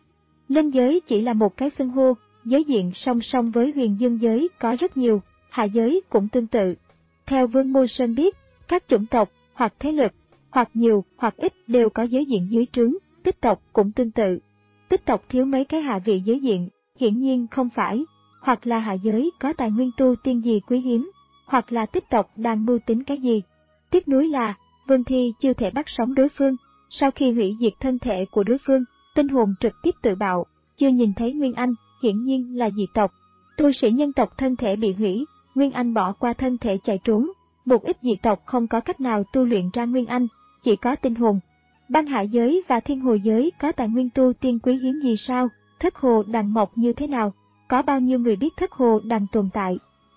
Linh giới chỉ là một cái xưng hô, giới diện song song với huyền dương giới có rất nhiều, hạ giới cũng tương tự. Theo Vương Mô Sơn biết, các chủng tộc, hoặc thế lực, hoặc nhiều, hoặc ít đều có giới diện dưới trướng, tích tộc cũng tương tự. Tích tộc thiếu mấy cái hạ vị giới diện, hiển nhiên không phải, hoặc là hạ giới có tài nguyên tu tiên gì quý hiếm, hoặc là tích tộc đang mưu tính cái gì. Tiếc nuối là, Vương Thi chưa thể bắt sống đối phương, sau khi hủy diệt thân thể của đối phương, tinh hồn trực tiếp tự bạo, chưa nhìn thấy Nguyên Anh, hiển nhiên là dị tộc. Tu sĩ nhân tộc thân thể bị hủy, Nguyên Anh bỏ qua thân thể chạy trốn, một ít dị tộc không có cách nào tu luyện ra Nguyên Anh, chỉ có tinh hồn. Băng Hải giới và Thiên Hồ giới có tài nguyên tu tiên quý hiếm gì sao? Thất hồ đằng mọc như thế nào? Có bao nhiêu người biết thất hồ đằng tồn tại?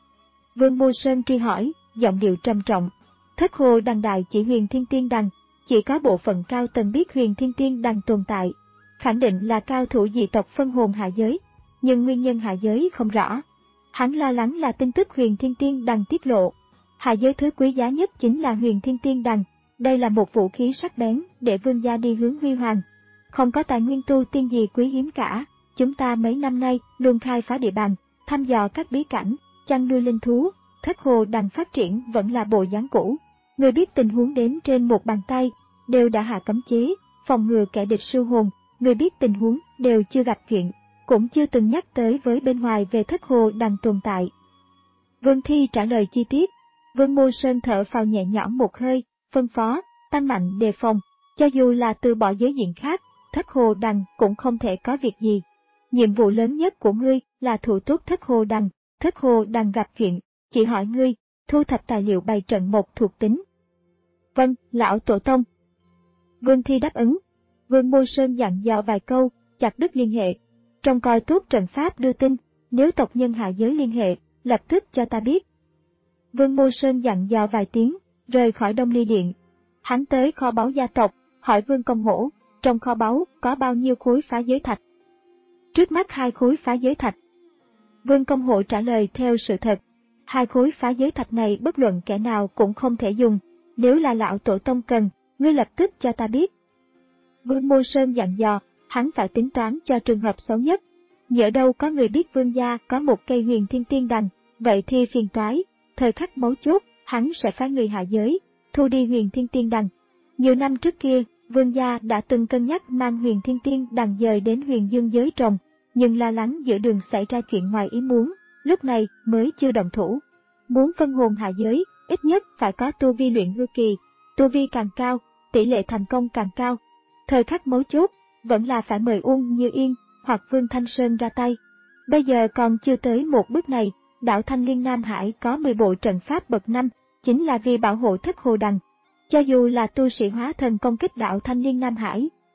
Vương Mô Sơn truy hỏi, giọng điệu trầm trọng. Thất hồ đằng đại chỉ huyền thiên tiên đằng, chỉ có bộ phận cao tầng biết huyền thiên tiên đằng tồn tại. Khẳng định là cao thủ dị tộc phân hồn hạ giới, nhưng nguyên nhân hạ giới không rõ. Hắn lo lắng là tin tức huyền thiên tiên đằng tiết lộ. Hạ giới thứ quý giá nhất chính là huyền thiên tiên đằng. Đây là một vũ khí sắc bén để Vương gia đi hướng huy hoàng. Không có tài nguyên tu tiên gì quý hiếm cả, chúng ta mấy năm nay luôn khai phá địa bàn, thăm dò các bí cảnh, chăn nuôi linh thú, thất hồ đằng phát triển vẫn là bộ dáng cũ. Người biết tình huống đến trên một bàn tay, đều đã hạ cấm chế, phòng ngừa kẻ địch siêu hồn, người biết tình huống đều chưa gặp chuyện, cũng chưa từng nhắc tới với bên ngoài về thất hồ đằng tồn tại. Vương Thi trả lời chi tiết, Vương Mô Sơn thở phào nhẹ nhõm một hơi, phân phó, tăng mạnh đề phòng, cho dù là từ bỏ giới diện khác, thất hồ đằng cũng không thể có việc gì. Nhiệm vụ lớn nhất của ngươi là thủ tốt thất hồ đằng, thất hồ đằng gặp chuyện, chỉ hỏi ngươi, thu thập tài liệu bày trận một thuộc tính. Vâng, lão tổ tông. Vương Thi đáp ứng. Vương Mô Sơn dặn dò vài câu, chặt đứt liên hệ. Trông coi tốt trận pháp đưa tin, nếu tộc nhân hạ giới liên hệ, lập tức cho ta biết. Vương Mô Sơn dặn dò vài tiếng, rời khỏi Đông Ly Điện. Hắn tới kho báu gia tộc, hỏi Vương Công Hổ, trong kho báu có bao nhiêu khối phá giới thạch? Trước mắt hai khối phá giới thạch. Vương Công Hổ trả lời theo sự thật. Hai khối phá giới thạch này bất luận kẻ nào cũng không thể dùng, nếu là lão tổ tông cần, ngươi lập tức cho ta biết. Vương Mô Sơn dặn dò, hắn phải tính toán cho trường hợp xấu nhất. Nhỡ đâu có người biết Vương gia có một cây huyền thiên tiên đằng, vậy thì phiền toái, thời khắc mấu chốt, hắn sẽ phái người hạ giới, thu đi huyền thiên tiên đằng. Nhiều năm trước kia, Vương gia đã từng cân nhắc mang huyền thiên tiên đằng dời đến huyền dương giới trồng, nhưng lo lắng giữa đường xảy ra chuyện ngoài ý muốn, lúc này mới chưa động thủ. Muốn phân hồn hạ giới, ít nhất phải có tu vi luyện hư kỳ, tu vi càng cao, tỷ lệ thành công càng cao. Thời khắc mấu chốt, vẫn là phải mời Uông Như Yên hoặc Vương Thanh Sơn ra tay. Bây giờ còn chưa tới một bước này, đảo Thanh Liên Nam Hải có mười bộ trận pháp bậc năm, chính là vì bảo hộ thất hồ đằng. Cho dù là tu sĩ hóa thần công kích đảo Thanh Liên Nam Hải,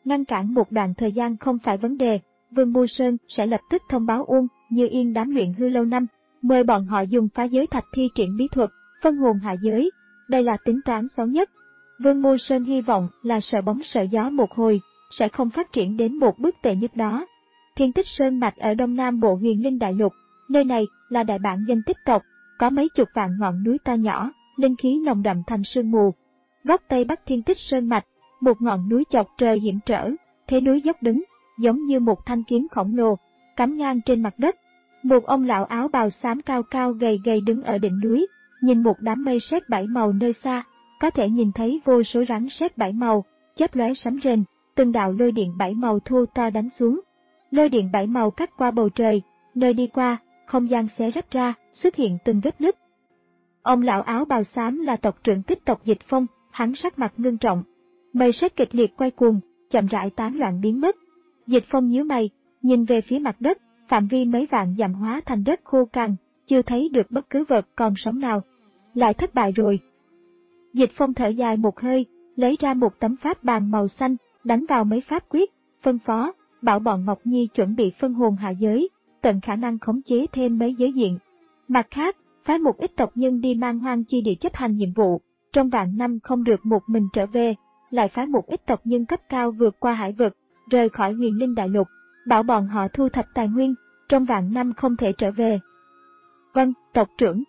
ngăn cản một đoạn thời gian không phải vấn đề, Vương Mưu Sơn sẽ lập tức thông báo Uông Như Yên đám luyện hư lâu năm, mời bọn họ dùng phá giới thạch thi triển bí thuật, phân hồn hạ giới. Đây là tính toán xấu nhất. Vương Mưu Sơn hy vọng là sợ bóng sợ gió một hồi, sẽ không phát triển đến một bước tệ nhất đó. Thiên Tích Sơn mạch ở đông nam bộ Huyền Linh Đại Lục, nơi này là đại bản danh tích tộc, có mấy chục vạn ngọn núi to nhỏ, linh khí nồng đậm thành sương mù. Góc tây bắc Thiên Tích Sơn mạch, một ngọn núi chọc trời hiểm trở, thế núi dốc đứng, giống như một thanh kiếm khổng lồ, cắm ngang trên mặt đất. Một ông lão áo bào xám cao cao gầy gầy đứng ở đỉnh núi, nhìn một đám mây sét bảy màu nơi xa, có thể nhìn thấy vô số rắn sét bảy màu, chớp lóe sấm rền, từng đạo lôi điện bảy màu thô to đánh xuống. Lôi điện bảy màu cắt qua bầu trời, nơi đi qua, không gian xé rách ra, xuất hiện từng vết nứt. Ông lão áo bào xám là tộc trưởng tích tộc Dịch Phong, hắn sắc mặt ngưng trọng. Mây sét kịch liệt quay cuồng, chậm rãi tán loạn biến mất. Dịch Phong nhíu mày, nhìn về phía mặt đất, phạm vi mấy vạn dặm hóa thành đất khô cằn, chưa thấy được bất cứ vật còn sống nào. Lại thất bại rồi. Dịch Phong thở dài một hơi, lấy ra một tấm pháp bàn màu xanh, đánh vào mấy pháp quyết, phân phó, bảo bọn Ngọc Nhi chuẩn bị phân hồn hạ giới, tận khả năng khống chế thêm mấy giới diện. Mặt khác, phái một ít tộc nhân đi mang hoang chi địa chấp hành nhiệm vụ, trong vạn năm không được một mình trở về, lại phái một ít tộc nhân cấp cao vượt qua hải vực, rời khỏi Huyền Linh Đại Lục, bảo bọn họ thu thập tài nguyên, trong vạn năm không thể trở về. Vâng, tộc trưởng.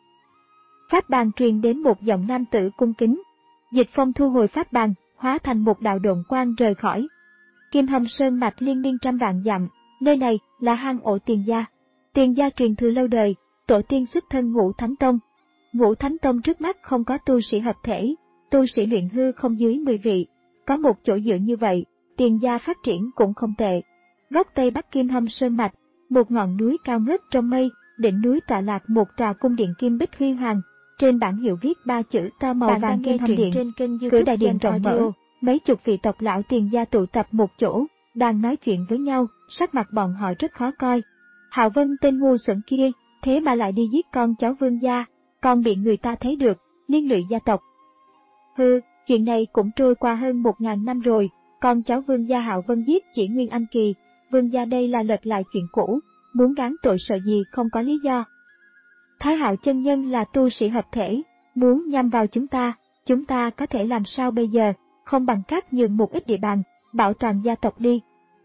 Pháp bàn truyền đến một giọng nam tử cung kính. Dịch Phong thu hồi pháp bàn, hóa thành một đạo độn quang rời khỏi. Kim Hầm Sơn mạch liên miên trăm vạn dặm, nơi này là hang ổ Tiền gia. Tiền gia truyền thừa lâu đời, tổ tiên xuất thân Ngũ Thánh Tông. Ngũ Thánh Tông trước mắt không có tu sĩ hợp thể, tu sĩ luyện hư không dưới mười vị. Có một chỗ dựa như vậy, Tiền gia phát triển cũng không tệ. Góc tây bắc Kim Hầm Sơn mạch, một ngọn núi cao ngất trong mây, đỉnh núi tọa lạc một tòa cung điện kim bích huy hoàng. Trên bảng hiệu viết ba chữ to màu vàng Kim Hầm Điện. Trên kênh YouTube cửa đại điện rộng mở, mấy chục vị tộc lão Tiền gia tụ tập một chỗ, đang nói chuyện với nhau, sắc mặt bọn họ rất khó coi. Hạo Vân tên ngu xuẩn kia, thế mà lại đi giết con cháu Vương gia, còn bị người ta thấy được, liên lụy gia tộc. Hừ, chuyện này cũng trôi qua hơn một ngàn năm rồi, con cháu Vương gia Hạo Vân giết chỉ Nguyên Anh Kỳ, Vương gia đây là lật lại chuyện cũ, muốn gán tội sợ gì không có lý do. Thái Hạo chân nhân là tu sĩ hợp thể, muốn nhằm vào chúng ta, chúng ta có thể làm sao bây giờ, không bằng cắt nhường một ít địa bàn, bảo toàn gia tộc đi.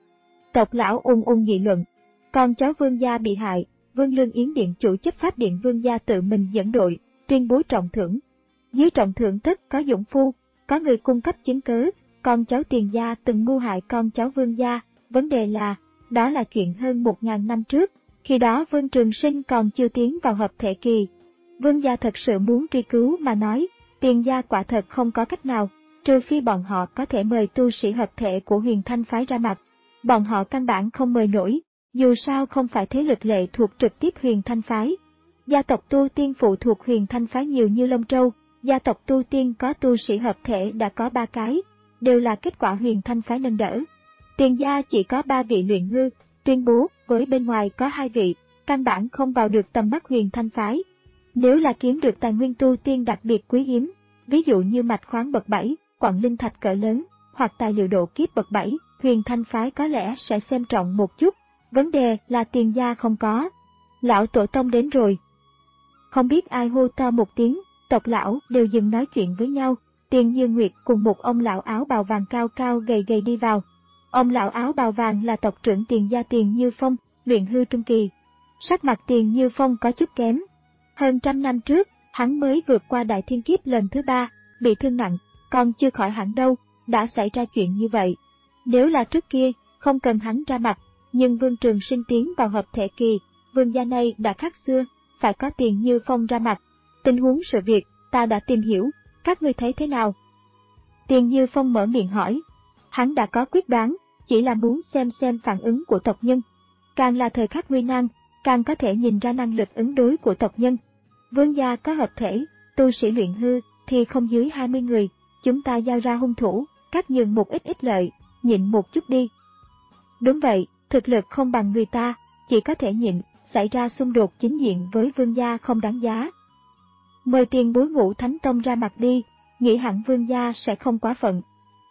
Tộc lão ung ung nghị luận, con cháu Vương gia bị hại, Vương Lương Yến điện chủ chấp pháp điện Vương gia tự mình dẫn đội, tuyên bố trọng thưởng. Dưới trọng thưởng tất có dũng phu, có người cung cấp chứng cứ, con cháu Tiền gia từng mưu hại con cháu Vương gia, vấn đề là, đó là chuyện hơn một ngàn năm trước. Khi đó Vương Trường Sinh còn chưa tiến vào hợp thể kỳ. Vương gia thật sự muốn truy cứu mà nói, Tiền gia quả thật không có cách nào, trừ phi bọn họ có thể mời tu sĩ hợp thể của Huyền Thanh phái ra mặt. Bọn họ căn bản không mời nổi, dù sao không phải thế lực lệ thuộc trực tiếp Huyền Thanh phái. Gia tộc tu tiên phụ thuộc Huyền Thanh phái nhiều như Long Châu, gia tộc tu tiên có tu sĩ hợp thể đã có ba cái, đều là kết quả Huyền Thanh phái nâng đỡ. Tiền gia chỉ có ba vị luyện hư, tuyên bố với bên ngoài có hai vị, căn bản không vào được tầm mắt Huyền Thanh phái. Nếu là kiếm được tài nguyên tu tiên đặc biệt quý hiếm, ví dụ như mạch khoáng bậc bảy, quặng linh thạch cỡ lớn, hoặc tài liệu độ kiếp bậc bảy, Huyền Thanh phái có lẽ sẽ xem trọng một chút. Vấn đề là Tiền gia không có. Lão tổ tông đến rồi. Không biết ai hô to một tiếng, tộc lão đều dừng nói chuyện với nhau. Tiền Như Nguyệt cùng một ông lão áo bào vàng cao cao gầy gầy đi vào. Ông lão áo bào vàng là tộc trưởng Tiền gia Tiền Như Phong, luyện hư trung kỳ. Sắc mặt Tiền Như Phong có chút kém. Hơn trăm năm trước, hắn mới vượt qua đại thiên kiếp lần thứ ba, bị thương nặng, còn chưa khỏi hẳn đâu, đã xảy ra chuyện như vậy. Nếu là trước kia, không cần hắn ra mặt, nhưng Vương Trường Sinh tiến vào hợp thể kỳ, Vương gia này đã khác xưa, phải có Tiền Như Phong ra mặt. Tình huống sự việc, ta đã tìm hiểu, các ngươi thấy thế nào? Tiền Như Phong mở miệng hỏi. Hắn đã có quyết đoán, chỉ là muốn xem xem phản ứng của tộc nhân. Càng là thời khắc nguy nan, càng có thể nhìn ra năng lực ứng đối của tộc nhân. Vương gia có hợp thể, tu sĩ luyện hư, thì không dưới hai mươi người, chúng ta giao ra hung thủ, cắt nhường một ít ít lợi, nhịn một chút đi. Đúng vậy, thực lực không bằng người ta, chỉ có thể nhịn, xảy ra xung đột chính diện với Vương gia không đáng giá. Mời tiền bối Ngũ Thánh Tông ra mặt đi, nghĩ hẳn Vương gia sẽ không quá phận.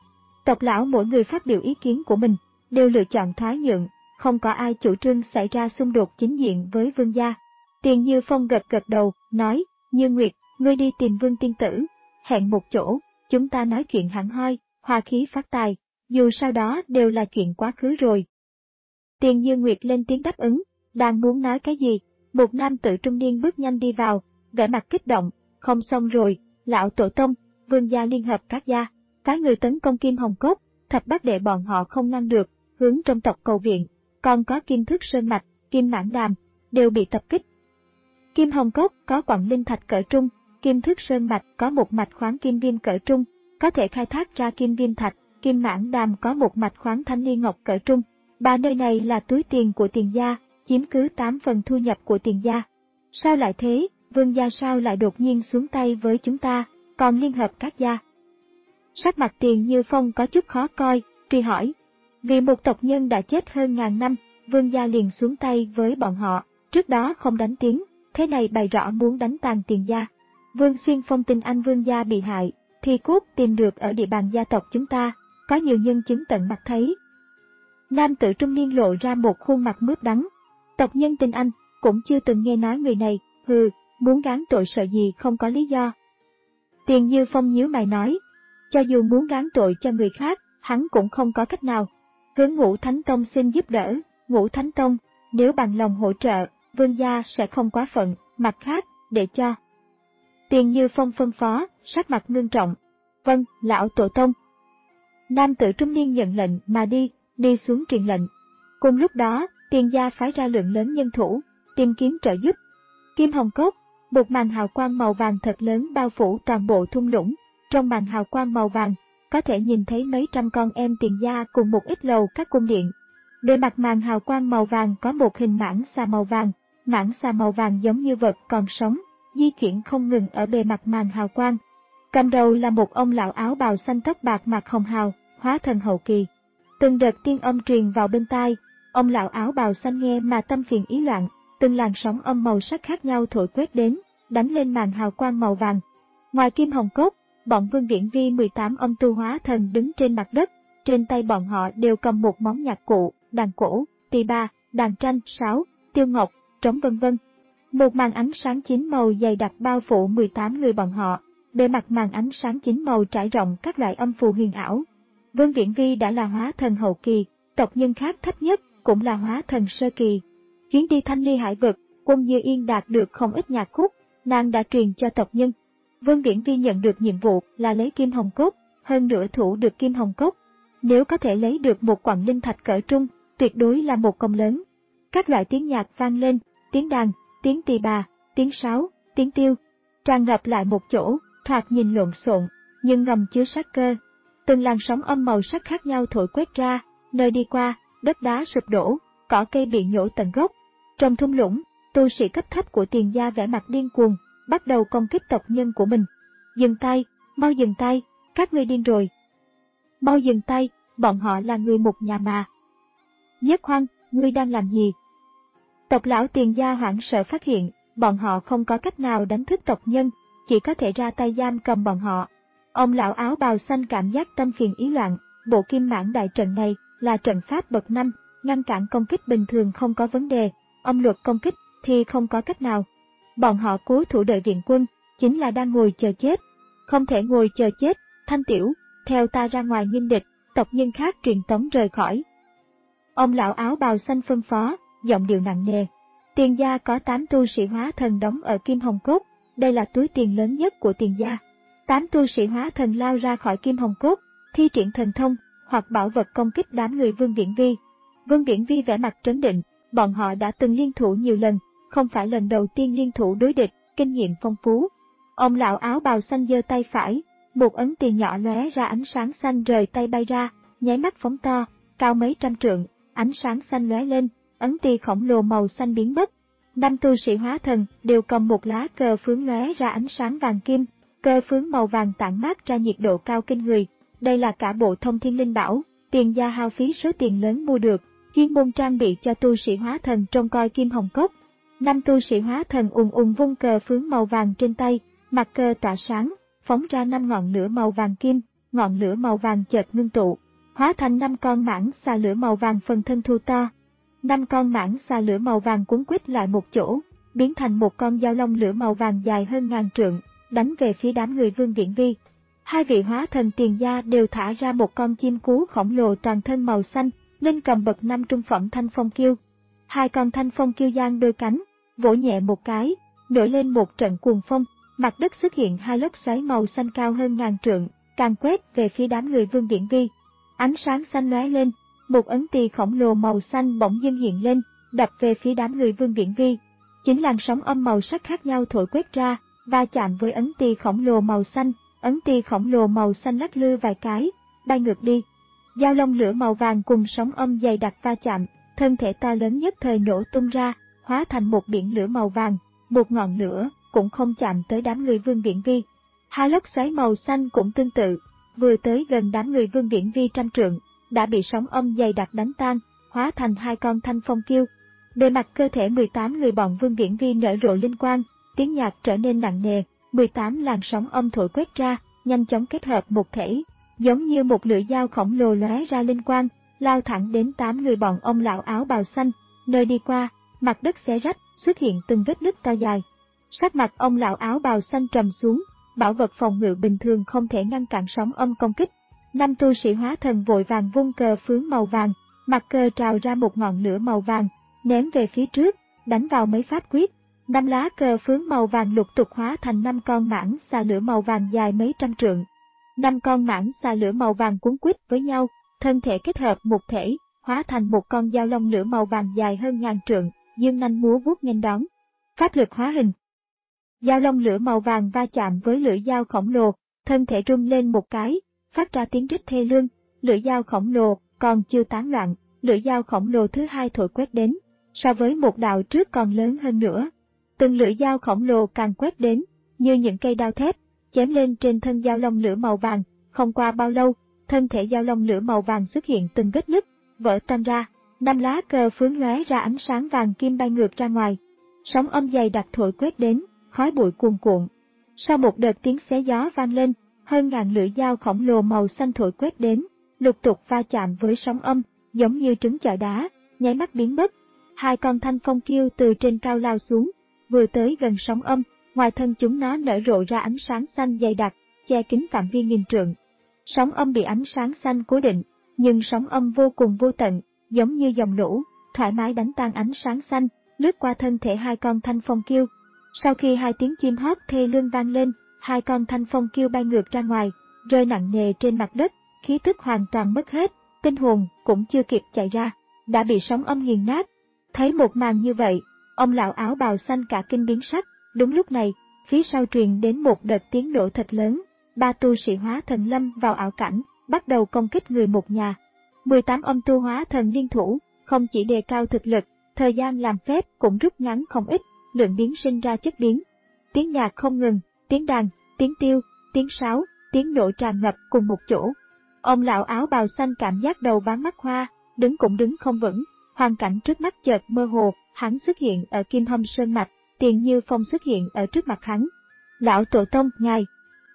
Tộc lão mỗi người phát biểu ý kiến của mình, đều lựa chọn thoái nhượng, không có ai chủ trương xảy ra xung đột chính diện với Vương gia. Tiền Như Phong gật gật đầu, nói, Như Nguyệt, ngươi đi tìm Vương tiên tử, hẹn một chỗ, chúng ta nói chuyện hẳn hoi, hòa khí phát tài, dù sau đó đều là chuyện quá khứ rồi. Tiền Như Nguyệt lên tiếng đáp ứng, đang muốn nói cái gì, một nam tử trung niên bước nhanh đi vào, vẻ mặt kích động, không xong rồi, lão tổ tông, Vương gia liên hợp các gia, phái người tấn công Kim Hồng Cốt, Thập Bát Đệ bọn họ không ngăn được, hướng trong tộc cầu viện, còn có Kim Thức Sơn Mạch, Kim Mãn Đàm, đều bị tập kích. Kim Hồng Cốt có quặng linh thạch cỡ trung, Kim Thức Sơn Mạch có một mạch khoáng kim viêm cỡ trung, có thể khai thác ra kim viêm thạch, Kim Mãn Đàm có một mạch khoáng thanh ly ngọc cỡ trung. Ba nơi này là túi tiền của Tiền gia, chiếm cứ tám phần thu nhập của Tiền gia. Sao lại thế, Vương gia sao lại đột nhiên xuống tay với chúng ta, còn liên hợp các gia? Sắc mặt Tiền Như Phong có chút khó coi, truy hỏi. Vì một tộc nhân đã chết hơn ngàn năm, Vương gia liền xuống tay với bọn họ, trước đó không đánh tiếng, thế này bày rõ muốn đánh tàn Tiền gia. Vương Xuyên Phong tin anh Vương gia bị hại, thì cốt tìm được ở địa bàn gia tộc chúng ta, có nhiều nhân chứng tận mặt thấy. Nam tử trung niên lộ ra một khuôn mặt mướp đắng. Tộc nhân tin anh, cũng chưa từng nghe nói người này, hừ, muốn gán tội sợ gì không có lý do. Tiền Như Phong nhíu mày nói, cho dù muốn gán tội cho người khác, hắn cũng không có cách nào. Hướng Ngũ Thánh Tông xin giúp đỡ, Ngũ Thánh Tông, nếu bằng lòng hỗ trợ, Vương gia sẽ không quá phận, mặt khác, để cho. Tiền Như Phong phân phó, sắc mặt ngưng trọng. Vâng, lão tổ tông. Nam tử trung niên nhận lệnh mà đi, đi xuống truyền lệnh. Cùng lúc đó, Tiền gia phái ra lượng lớn nhân thủ, tìm kiếm trợ giúp. Kim Hồng Cốt, một màn hào quang màu vàng thật lớn bao phủ toàn bộ thung lũng. Trong màn hào quang màu vàng, có thể nhìn thấy mấy trăm con em Tiền gia cùng một ít lầu các cung điện. Bề mặt màn hào quang màu vàng có một hình mãng xà màu vàng, mãng xà màu vàng giống như vật còn sống, di chuyển không ngừng ở bề mặt màn hào quang. Cầm đầu là một ông lão áo bào xanh tóc bạc mặt hồng hào, hóa thần hậu kỳ. Từng đợt tiên âm truyền vào bên tai, ông lão áo bào xanh nghe mà tâm phiền ý loạn, từng làn sóng âm màu sắc khác nhau thổi quét đến, đánh lên màn hào quang màu vàng. Ngoài Kim Hồng Cốt, bọn Vương Viễn Vi mười tám âm tu hóa thần đứng trên mặt đất, trên tay bọn họ đều cầm một món nhạc cụ, đàn cổ, tỳ ba, đàn tranh, sáo, tiêu ngọc, trống vân vân. Một màn ánh sáng chín màu dày đặc bao phủ mười tám người bọn họ, bề mặt màn ánh sáng chín màu trải rộng các loại âm phù huyền ảo. Vương Viễn Vi đã là hóa thần hậu kỳ, tộc nhân khác thấp nhất cũng là hóa thần sơ kỳ. Chuyến đi Thanh Ly Hải vực, Quân Như Yên đạt được không ít nhạc khúc, nàng đã truyền cho tộc nhân. Vương Viễn Vi nhận được nhiệm vụ là lấy Kim Hồng Cốt, hơn nữa thủ được Kim Hồng Cốt. Nếu có thể lấy được một quặng linh thạch cỡ trung, tuyệt đối là một công lớn. Các loại tiếng nhạc vang lên, tiếng đàn, tiếng tỳ bà, tiếng sáo, tiếng tiêu, tràn ngập lại một chỗ, thoạt nhìn lộn xộn, nhưng ngầm chứa sát cơ. Từng làn sóng âm màu sắc khác nhau thổi quét ra, nơi đi qua, đất đá sụp đổ, cỏ cây bị nhổ tận gốc. Trong thung lũng, tu sĩ cấp thấp của Tiền gia vẻ mặt điên cuồng, bắt đầu công kích tộc nhân của mình. Dừng tay, mau dừng tay, các ngươi điên rồi. Mau dừng tay, bọn họ là người một nhà mà. Nhất Hoang, ngươi đang làm gì? Tộc lão Tiền gia hoảng sợ phát hiện, bọn họ không có cách nào đánh thức tộc nhân, chỉ có thể ra tay giam cầm bọn họ. Ông lão áo bào xanh cảm giác tâm phiền ý loạn, bộ Kim Mãn đại trận này là trận pháp bậc năm, ngăn cản công kích bình thường không có vấn đề, âm luật công kích thì không có cách nào. Bọn họ cố thủ đợi viện quân, chính là đang ngồi chờ chết. Không thể ngồi chờ chết, Thanh Tiểu, theo ta ra ngoài nghênh địch, tộc nhân khác truyền tống rời khỏi. Ông lão áo bào xanh phân phó, giọng điệu nặng nề. Tiền gia có tám tu sĩ hóa thần đóng ở Kim Hồng Cốt, đây là túi tiền lớn nhất của Tiền gia. Tám tu sĩ hóa thần lao ra khỏi Kim Hồng Cốt, thi triển thần thông hoặc bảo vật công kích đám người Vương Viễn Vi. Vương Viễn Vi vẻ mặt trấn định, bọn họ đã từng liên thủ nhiều lần, không phải lần đầu tiên liên thủ đối địch, kinh nghiệm phong phú. Ông lão áo bào xanh giơ tay phải, một ấn tiền nhỏ lóe ra ánh sáng xanh rời tay bay ra, nháy mắt phóng to, cao mấy trăm trượng, ánh sáng xanh lóe lên, ấn tiền khổng lồ màu xanh biến mất. Năm tu sĩ hóa thần đều cầm một lá cờ phướng lóe ra ánh sáng vàng kim, cờ phướng màu vàng tản mát ra nhiệt độ cao kinh người. Đây là cả bộ thông thiên linh bảo, Tiền gia hao phí số tiền lớn mua được, chuyên môn trang bị cho tu sĩ hóa thần trông coi Kim Hồng Cốt. Năm tu sĩ hóa thần ùn ùn vung cờ phướng màu vàng trên tay, mặt cờ tỏa sáng, phóng ra năm ngọn lửa màu vàng kim, ngọn lửa màu vàng chợt ngưng tụ, hóa thành năm con mãng xà lửa màu vàng phần thân thu to. Năm con mãng xà lửa màu vàng cuốn quýt lại một chỗ, biến thành một con dao long lửa màu vàng dài hơn ngàn trượng, đánh về phía đám người Vương Viễn Vi. Hai vị hóa thần tiền gia đều thả ra một con chim cú khổng lồ toàn thân màu xanh, lên cầm bậc năm trung phẩm thanh phong kiêu. Hai con thanh phong kiêu giang đôi cánh, vỗ nhẹ một cái, nổi lên một trận cuồng phong, mặt đất xuất hiện hai lốc xoáy màu xanh cao hơn ngàn trượng, càng quét về phía đám người Vương Viễn Vi. Ánh sáng xanh lóe lên, một ấn tỳ khổng lồ màu xanh bỗng dưng hiện lên, đập về phía đám người Vương Viễn Vi. Chính làn sóng âm màu sắc khác nhau thổi quét ra, va chạm với ấn tỳ khổng lồ màu xanh, ấn tỳ khổng lồ màu xanh lắc lư vài cái, bay ngược đi. Dao long lửa màu vàng cùng sóng âm dày đặc va chạm, thân thể to lớn nhất thời nổ tung ra, hóa thành một biển lửa màu vàng, một ngọn lửa cũng không chạm tới đám người Vương Viễn Vi. Hai lốc xoáy màu xanh cũng tương tự, vừa tới gần đám người Vương Viễn Vi trăm trượng, đã bị sóng âm dày đặc đánh tan, hóa thành hai con thanh phong kiêu. Bề mặt cơ thể mười tám người bọn Vương Viễn Vi nở rộ linh quang, tiếng nhạc trở nên nặng nề, mười tám làn sóng âm thổi quét ra, nhanh chóng kết hợp một thể, giống như một lưỡi dao khổng lồ lóe ra linh quang, lao thẳng đến tám người bọn ông lão áo bào xanh, nơi đi qua, mặt đất xé rách, xuất hiện từng vết nứt to dài. Sắc mặt ông lão áo bào xanh trầm xuống, bảo vật phòng ngự bình thường không thể ngăn cản sóng âm công kích. Năm tu sĩ hóa thần vội vàng vung cờ phướng màu vàng, mặt cờ trào ra một ngọn lửa màu vàng, ném về phía trước, đánh vào mấy pháp quyết. Năm lá cờ phướng màu vàng lục tục hóa thành năm con mãng xà lửa màu vàng dài mấy trăm trượng. Năm con mãng xà lửa màu vàng cuốn quýt với nhau, thân thể kết hợp một thể, hóa thành một con dao long lửa màu vàng dài hơn ngàn trượng, dương nanh múa vuốt nghênh đón. Pháp lực hóa hình. Dao long lửa màu vàng va chạm với lưỡi dao khổng lồ, thân thể rung lên một cái, phát ra tiếng rít thê lương. Lưỡi dao khổng lồ còn chưa tán loạn, lưỡi dao khổng lồ thứ hai thổi quét đến, so với một đạo trước còn lớn hơn nữa. Từng lưỡi dao khổng lồ càng quét đến, như những cây đao thép, chém lên trên thân dao long lửa màu vàng. Không qua bao lâu, thân thể dao long lửa màu vàng xuất hiện từng vết nứt, vỡ tan ra. Năm lá cờ phướng lóe ra ánh sáng vàng kim bay ngược ra ngoài. Sóng âm dày đặc thổi quét đến, khói bụi cuồn cuộn. Sau một đợt tiếng xé gió vang lên, hơn ngàn lưỡi dao khổng lồ màu xanh thổi quét đến, lục tục va chạm với sóng âm, giống như trứng chọi đá, nháy mắt biến mất. Hai con thanh phong kiêu từ trên cao lao xuống, vừa tới gần sóng âm, ngoài thân chúng nó nở rộ ra ánh sáng xanh dày đặc, che kín phạm vi nghìn trượng. Sóng âm bị ánh sáng xanh cố định, nhưng sóng âm vô cùng vô tận, giống như dòng lũ, thoải mái đánh tan ánh sáng xanh, lướt qua thân thể hai con thanh phong kiêu. Sau khi hai tiếng chim hót thê lương vang lên, hai con thanh phong kiêu bay ngược ra ngoài, rơi nặng nề trên mặt đất, khí tức hoàn toàn mất hết, tinh hồn cũng chưa kịp chạy ra, đã bị sóng âm nghiền nát. Thấy một màn như vậy, ông lão áo bào xanh cả kinh biến sắc. Đúng lúc này, phía sau truyền đến một đợt tiếng nổ thật lớn, ba tu sĩ hóa thần lâm vào ảo cảnh, bắt đầu công kích người một nhà. mười tám âm tu hóa thần liên thủ, không chỉ đề cao thực lực, thời gian làm phép cũng rút ngắn không ít, lượng biến sinh ra chất biến. Tiếng nhạc không ngừng, tiếng đàn, tiếng tiêu, tiếng sáo, tiếng nổ tràn ngập cùng một chỗ. Ông lão áo bào xanh cảm giác đầu váng mắt hoa, đứng cũng đứng không vững, hoàn cảnh trước mắt chợt mơ hồ, hắn xuất hiện ở Kim Hâm Sơn Mạch, Tiền Như Phong xuất hiện ở trước mặt hắn. Lão tổ tông, ngài.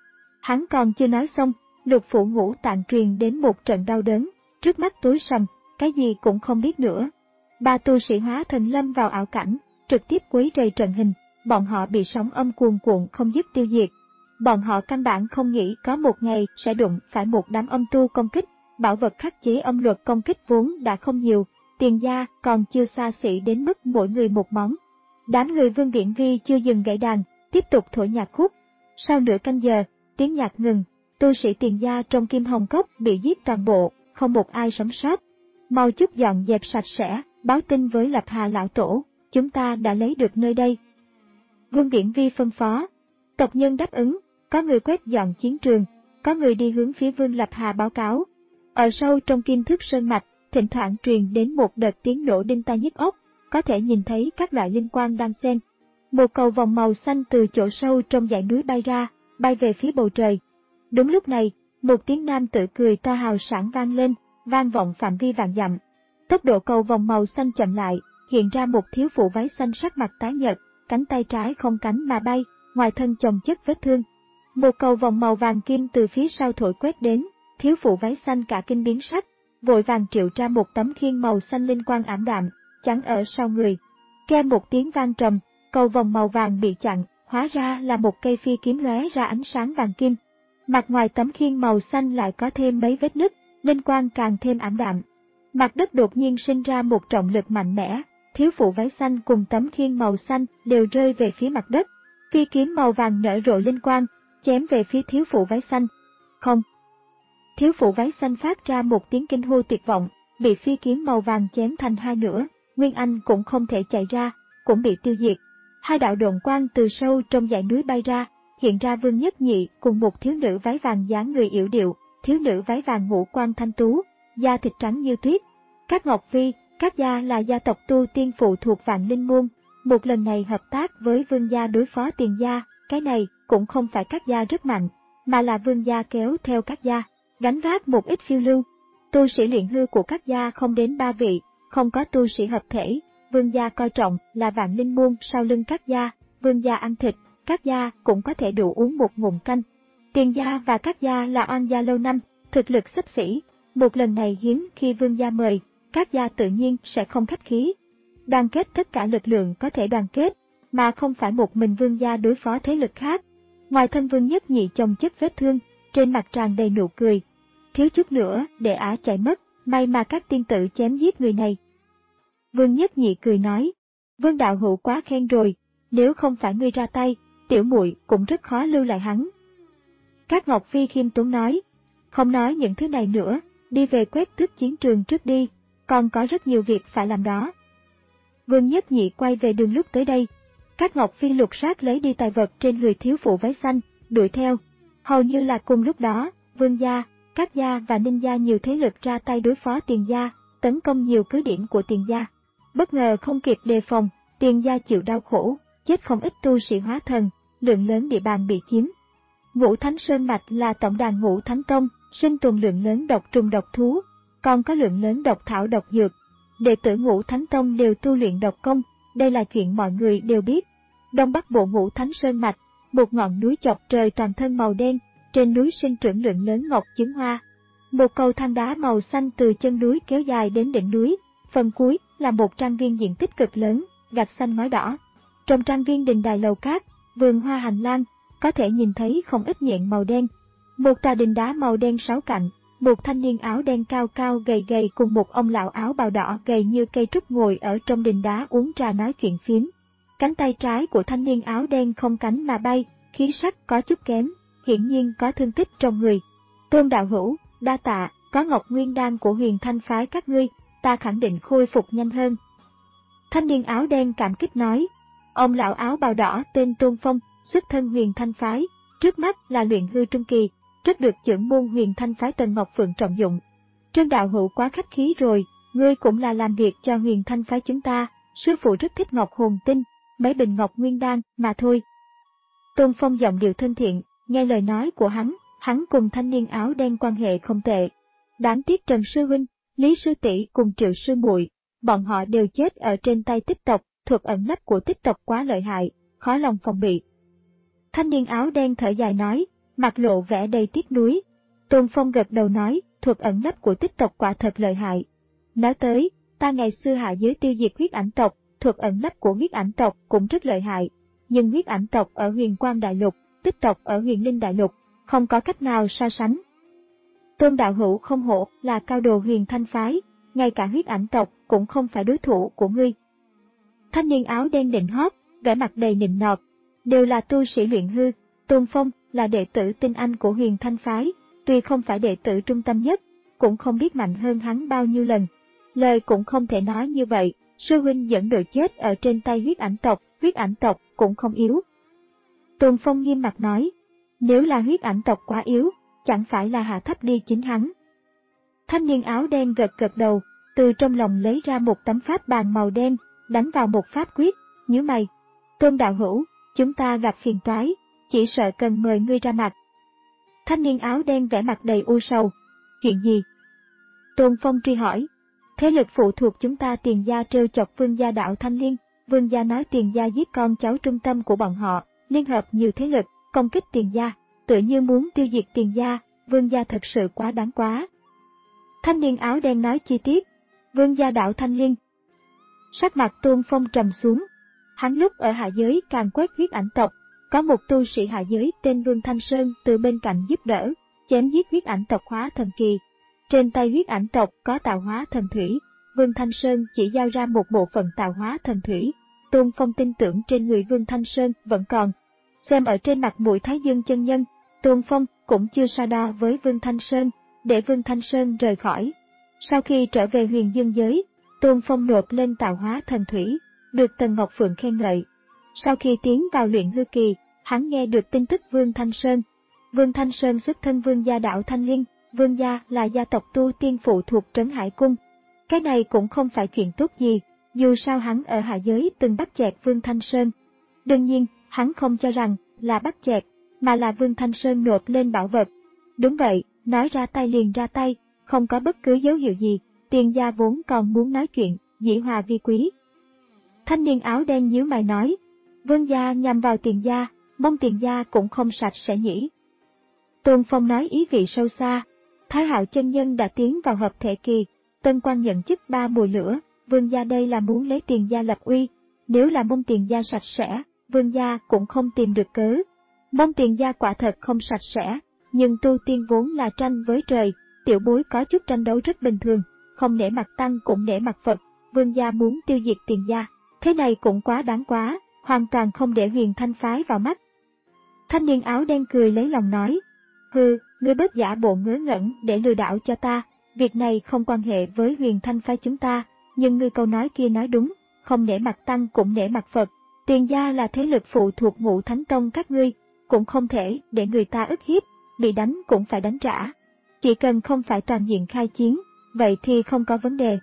Hắn còn chưa nói xong, lục phủ ngũ tạng truyền đến một trận đau đớn, trước mắt tối sầm, cái gì cũng không biết nữa. Ba tu sĩ hóa thần lâm vào ảo cảnh, trực tiếp quấy rầy trận hình, bọn họ bị sóng âm cuồn cuộn không dứt tiêu diệt. Bọn họ căn bản không nghĩ có một ngày sẽ đụng phải một đám âm tu công kích, bảo vật khắc chế âm luật công kích vốn đã không nhiều, tiền gia còn chưa xa xỉ đến mức mỗi người một món. Đám người Vương Viễn Vi chưa dừng gãy đàn, tiếp tục thổi nhạc khúc. Sau nửa canh giờ, tiếng nhạc ngừng, tu sĩ tiền gia trong Kim Hồng Cốc bị giết toàn bộ, không một ai sống sót. Mau chút dọn dẹp sạch sẽ, báo tin với Lập Hà lão tổ, chúng ta đã lấy được nơi đây. Vương Viễn Vi phân phó. Tộc nhân đáp ứng, có người quét dọn chiến trường, có người đi hướng phía Vương Lập Hà báo cáo. Ở sâu trong Kim Thức Sơn Mạch, thỉnh thoảng truyền đến một đợt tiếng nổ đinh tai nhức óc, có thể nhìn thấy các loại linh quang đang xen. Một cầu vòng màu xanh từ chỗ sâu trong dãy núi bay ra, bay về phía bầu trời. Đúng lúc này, một tiếng nam tử cười to hào sảng vang lên, vang vọng phạm vi vạn dặm. Tốc độ cầu vòng màu xanh chậm lại, hiện ra một thiếu phụ váy xanh sắc mặt tái nhợt, cánh tay trái không cánh mà bay, ngoài thân chồng chất vết thương. Một cầu vòng màu vàng kim từ phía sau thổi quét đến, thiếu phụ váy xanh cả kinh biến sắc, vội vàng triệu ra một tấm khiên màu xanh linh quang ảm đạm, chắn ở sau người. Keng một tiếng vang trầm, cầu vòng màu vàng bị chặn, hóa ra là một cây phi kiếm lóe ra ánh sáng vàng kim. Mặt ngoài tấm khiên màu xanh lại có thêm mấy vết nứt, linh quang càng thêm ảm đạm. Mặt đất đột nhiên sinh ra một trọng lực mạnh mẽ, thiếu phụ váy xanh cùng tấm khiên màu xanh đều rơi về phía mặt đất. Phi kiếm màu vàng nở rộ linh quang, chém về phía thiếu phụ váy xanh. Không! Thiếu phụ váy xanh phát ra một tiếng kinh hô tuyệt vọng, bị phi kiếm màu vàng chém thành hai nửa, Nguyên Anh cũng không thể chạy ra, cũng bị tiêu diệt. Hai đạo độn quang từ sâu trong dãy núi bay ra, hiện ra Vương Nhất Nhị cùng một thiếu nữ váy vàng dáng người yểu điệu, thiếu nữ váy vàng ngũ quan thanh tú, da thịt trắng như tuyết. Các Ngọc Phi, các gia là gia tộc tu tiên phụ thuộc Vạn Linh môn, một lần này hợp tác với Vương gia đối phó Tiền gia, cái này cũng không phải các gia rất mạnh, mà là Vương gia kéo theo các gia, gánh vác một ít phiêu lưu. Tu sĩ luyện hư của các gia không đến ba vị, không có tu sĩ hợp thể, Vương gia coi trọng là Vạn Linh môn sau lưng các gia, Vương gia ăn thịt, các gia cũng có thể đủ uống một ngụm canh. Tiền gia và các gia là oan gia lâu năm, thực lực xấp xỉ, một lần này hiếm khi Vương gia mời, các gia tự nhiên sẽ không khách khí. Đoàn kết tất cả lực lượng có thể đoàn kết, mà không phải một mình Vương gia đối phó thế lực khác. Ngoài thân Vương Nhất Nhị chồng chất vết thương, trên mặt tràn đầy nụ cười. Thiếu chút nữa để ả chạy mất, may mà các tiên tử chém giết người này. Vương Nhất Nhị cười nói, Vương đạo hữu quá khen rồi, nếu không phải ngươi ra tay, tiểu muội cũng rất khó lưu lại hắn. Các Ngọc Phi khiêm tốn nói, không nói những thứ này nữa, đi về quét tước chiến trường trước đi, còn có rất nhiều việc phải làm đó. Vương Nhất Nhị quay về đường lúc tới đây, các Ngọc Phi lục soát lấy đi tài vật trên người thiếu phụ váy xanh, đuổi theo. Hầu như là cùng lúc đó, Vương gia, các gia và Ninh gia nhiều thế lực ra tay đối phó Tiền gia, tấn công nhiều cứ điểm của Tiền gia. Bất ngờ không kịp đề phòng, Tiền gia chịu đau khổ, chết không ít tu sĩ hóa thần, lượng lớn địa bàn bị chiếm. Ngũ Thánh Sơn Mạch là tổng đàn Ngũ Thánh Tông, sinh tồn lượng lớn độc trùng độc thú, còn có lượng lớn độc thảo độc dược. Đệ tử Ngũ Thánh Tông đều tu luyện độc công, đây là chuyện mọi người đều biết. Đông Bắc bộ Ngũ Thánh Sơn Mạch, một ngọn núi chọc trời toàn thân màu đen, trên núi sinh trưởng lượng lớn ngọc chứng hoa. Một cầu thang đá màu xanh từ chân núi kéo dài đến đỉnh núi, phần cuối là một trang viên diện tích cực lớn, gạch xanh ngói đỏ. Trong trang viên đình đài lầu cát, vườn hoa hành lang, có thể nhìn thấy không ít nhện màu đen. Một tòa đình đá màu đen sáu cạnh, một thanh niên áo đen cao cao gầy gầy cùng một ông lão áo bào đỏ gầy như cây trúc ngồi ở trong đình đá uống trà nói chuyện phiếm. Cánh tay trái của thanh niên áo đen không cánh mà bay, khí sắc có chút kém, hiển nhiên có thương tích trong người. Tôn đạo hữu, đa tạ, có Ngọc Nguyên đan của Huyền Thanh phái các ngươi, ta khẳng định khôi phục nhanh hơn. Thanh niên áo đen cảm kích nói, ông lão áo bào đỏ tên Tôn Phong, xuất thân Huyền Thanh phái, trước mắt là luyện hư trung kỳ, rất được trưởng môn Huyền Thanh phái Tần Ngọc Phượng trọng dụng. Trương đạo hữu quá khách khí rồi, ngươi cũng là làm việc cho Huyền Thanh phái chúng ta, sư phụ rất thích ngọc hồn tinh, mấy bình ngọc nguyên đan mà thôi. Tôn Phong giọng điệu thân thiện, nghe lời nói của hắn, hắn cùng thanh niên áo đen quan hệ không tệ. Đáng tiếc Trần sư huynh, Lý sư tỷ cùng Triệu sư muội, bọn họ đều chết ở trên tay tích tộc, thuật ẩn nấp của tích tộc quá lợi hại, khó lòng phòng bị. Thanh niên áo đen thở dài nói, mặt lộ vẻ đầy tiếc nuối. Tôn Phong gật đầu nói, thuật ẩn nấp của tích tộc quả thật lợi hại. Nói tới, ta ngày xưa hạ giới tiêu diệt huyết ảnh tộc, thuật ẩn nấp của huyết ảnh tộc cũng rất lợi hại. Nhưng huyết ảnh tộc ở Huyền Quang Đại Lục, tích tộc ở Huyền Linh Đại Lục, không có cách nào so sánh. Tôn đạo hữu không hổ là cao đồ Huyền Thanh phái, ngay cả huyết ảnh tộc cũng không phải đối thủ của ngươi. Thanh niên áo đen định hót, vẻ mặt đầy nịnh nọt, đều là tu sĩ luyện hư. Tôn Phong là đệ tử tinh anh của Huyền Thanh phái, tuy không phải đệ tử trung tâm nhất, cũng không biết mạnh hơn hắn bao nhiêu lần. Lời cũng không thể nói như vậy, sư huynh dẫn đội chết ở trên tay huyết ảnh tộc, huyết ảnh tộc cũng không yếu. Tôn Phong nghiêm mặt nói, nếu là huyết ảnh tộc quá yếu, chẳng phải là hạ thấp đi chính hắn. Thanh niên áo đen gật gật đầu, từ trong lòng lấy ra một tấm pháp bàn màu đen, đánh vào một pháp quyết, nhíu mày. Tôn đạo hữu, chúng ta gặp phiền toái, chỉ sợ cần mời ngươi ra mặt. Thanh niên áo đen vẻ mặt đầy u sầu. Chuyện gì? Tôn Phong truy hỏi. Thế lực phụ thuộc chúng ta Tiền gia trêu chọc Vương gia đạo Thanh Liên, Vương gia nói Tiền gia giết con cháu trung tâm của bọn họ, liên hợp nhiều thế lực, công kích Tiền gia. tựa như muốn tiêu diệt Tiền gia, Vương gia thật sự quá đáng quá. Thanh niên áo đen nói chi tiết, Vương gia đạo Thanh Liên. Sắc mặt Tôn Phong trầm xuống, hắn lúc ở hạ giới càng quét huyết ảnh tộc, có một tu sĩ hạ giới tên Vương Thanh Sơn từ bên cạnh giúp đỡ, chém giết huyết ảnh tộc hóa thần kỳ. Trên tay huyết ảnh tộc có tạo hóa thần thủy, Vương Thanh Sơn chỉ giao ra một bộ phận tạo hóa thần thủy. Tôn Phong tin tưởng trên người Vương Thanh Sơn vẫn còn. Xem ở trên mặt mũi Thái Dương chân nhân, Tôn Phong cũng chưa so đo với Vương Thanh Sơn, để Vương Thanh Sơn rời khỏi. Sau khi trở về huyền dương giới, Tôn Phong nộp lên tạo hóa thần thủy, được Tần Ngọc Phượng khen ngợi. Sau khi tiến vào luyện hư kỳ, hắn nghe được tin tức Vương Thanh Sơn. Vương Thanh Sơn xuất thân Vương gia đạo Thanh Liên, Vương gia là gia tộc tu tiên phụ thuộc Trấn Hải Cung. Cái này cũng không phải chuyện tốt gì, dù sao hắn ở hạ giới từng bắt chẹt Vương Thanh Sơn. Đương nhiên, hắn không cho rằng là bắt chẹt, mà là Vương Thanh Sơn nộp lên bảo vật. Đúng vậy, nói ra tay liền ra tay, không có bất cứ dấu hiệu gì, Tiền gia vốn còn muốn nói chuyện, dĩ hòa vi quý. Thanh niên áo đen nhíu mày nói, Vương gia nhằm vào Tiền gia, mong Tiền gia cũng không sạch sẽ nhỉ. Tôn Phong nói ý vị sâu xa, Thái Hạo chân nhân đã tiến vào hợp thể kỳ, Tân Quan nhận chức ba mùi lửa, Vương gia đây là muốn lấy Tiền gia lập uy, nếu là mong Tiền gia sạch sẽ, Vương gia cũng không tìm được cớ. Mong Tiền gia quả thật không sạch sẽ, nhưng tu tiên vốn là tranh với trời, tiểu bối có chút tranh đấu rất bình thường, không nể mặt Tăng cũng nể mặt Phật, Vương gia muốn tiêu diệt Tiền gia, thế này cũng quá đáng quá, hoàn toàn không để Huyền Thanh phái vào mắt. Thanh niên áo đen cười lấy lòng nói, hừ, ngươi bớt giả bộ ngớ ngẩn để lừa đảo cho ta, việc này không quan hệ với Huyền Thanh phái chúng ta, nhưng ngươi câu nói kia nói đúng, không nể mặt Tăng cũng nể mặt Phật, Tiền gia là thế lực phụ thuộc Ngũ Thánh Tông các ngươi, cũng không thể để người ta ức hiếp, bị đánh cũng phải đánh trả. Chỉ cần không phải toàn diện khai chiến, vậy thì không có vấn đề.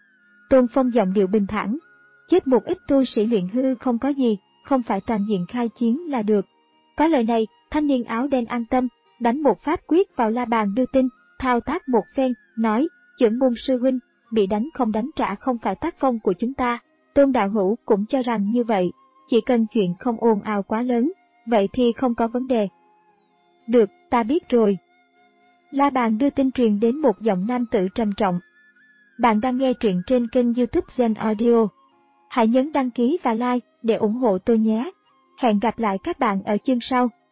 Tôn Phong giọng điệu bình thản, chết một ít tu sĩ luyện hư không có gì, không phải toàn diện khai chiến là được. Có lời này, thanh niên áo đen an tâm, đánh một pháp quyết vào la bàn đưa tin, thao tác một phen, nói, trưởng môn sư huynh, bị đánh không đánh trả không phải tác phong của chúng ta. Tôn đạo hữu cũng cho rằng như vậy, chỉ cần chuyện không ồn ào quá lớn, vậy thì không có vấn đề. Được, ta biết rồi. La bàn đưa tin truyền đến một giọng nam tử trầm trọng. Bạn đang nghe truyện trên kênh YouTube Zen Audio. Hãy nhấn đăng ký và like để ủng hộ tôi nhé. Hẹn gặp lại các bạn ở chương sau.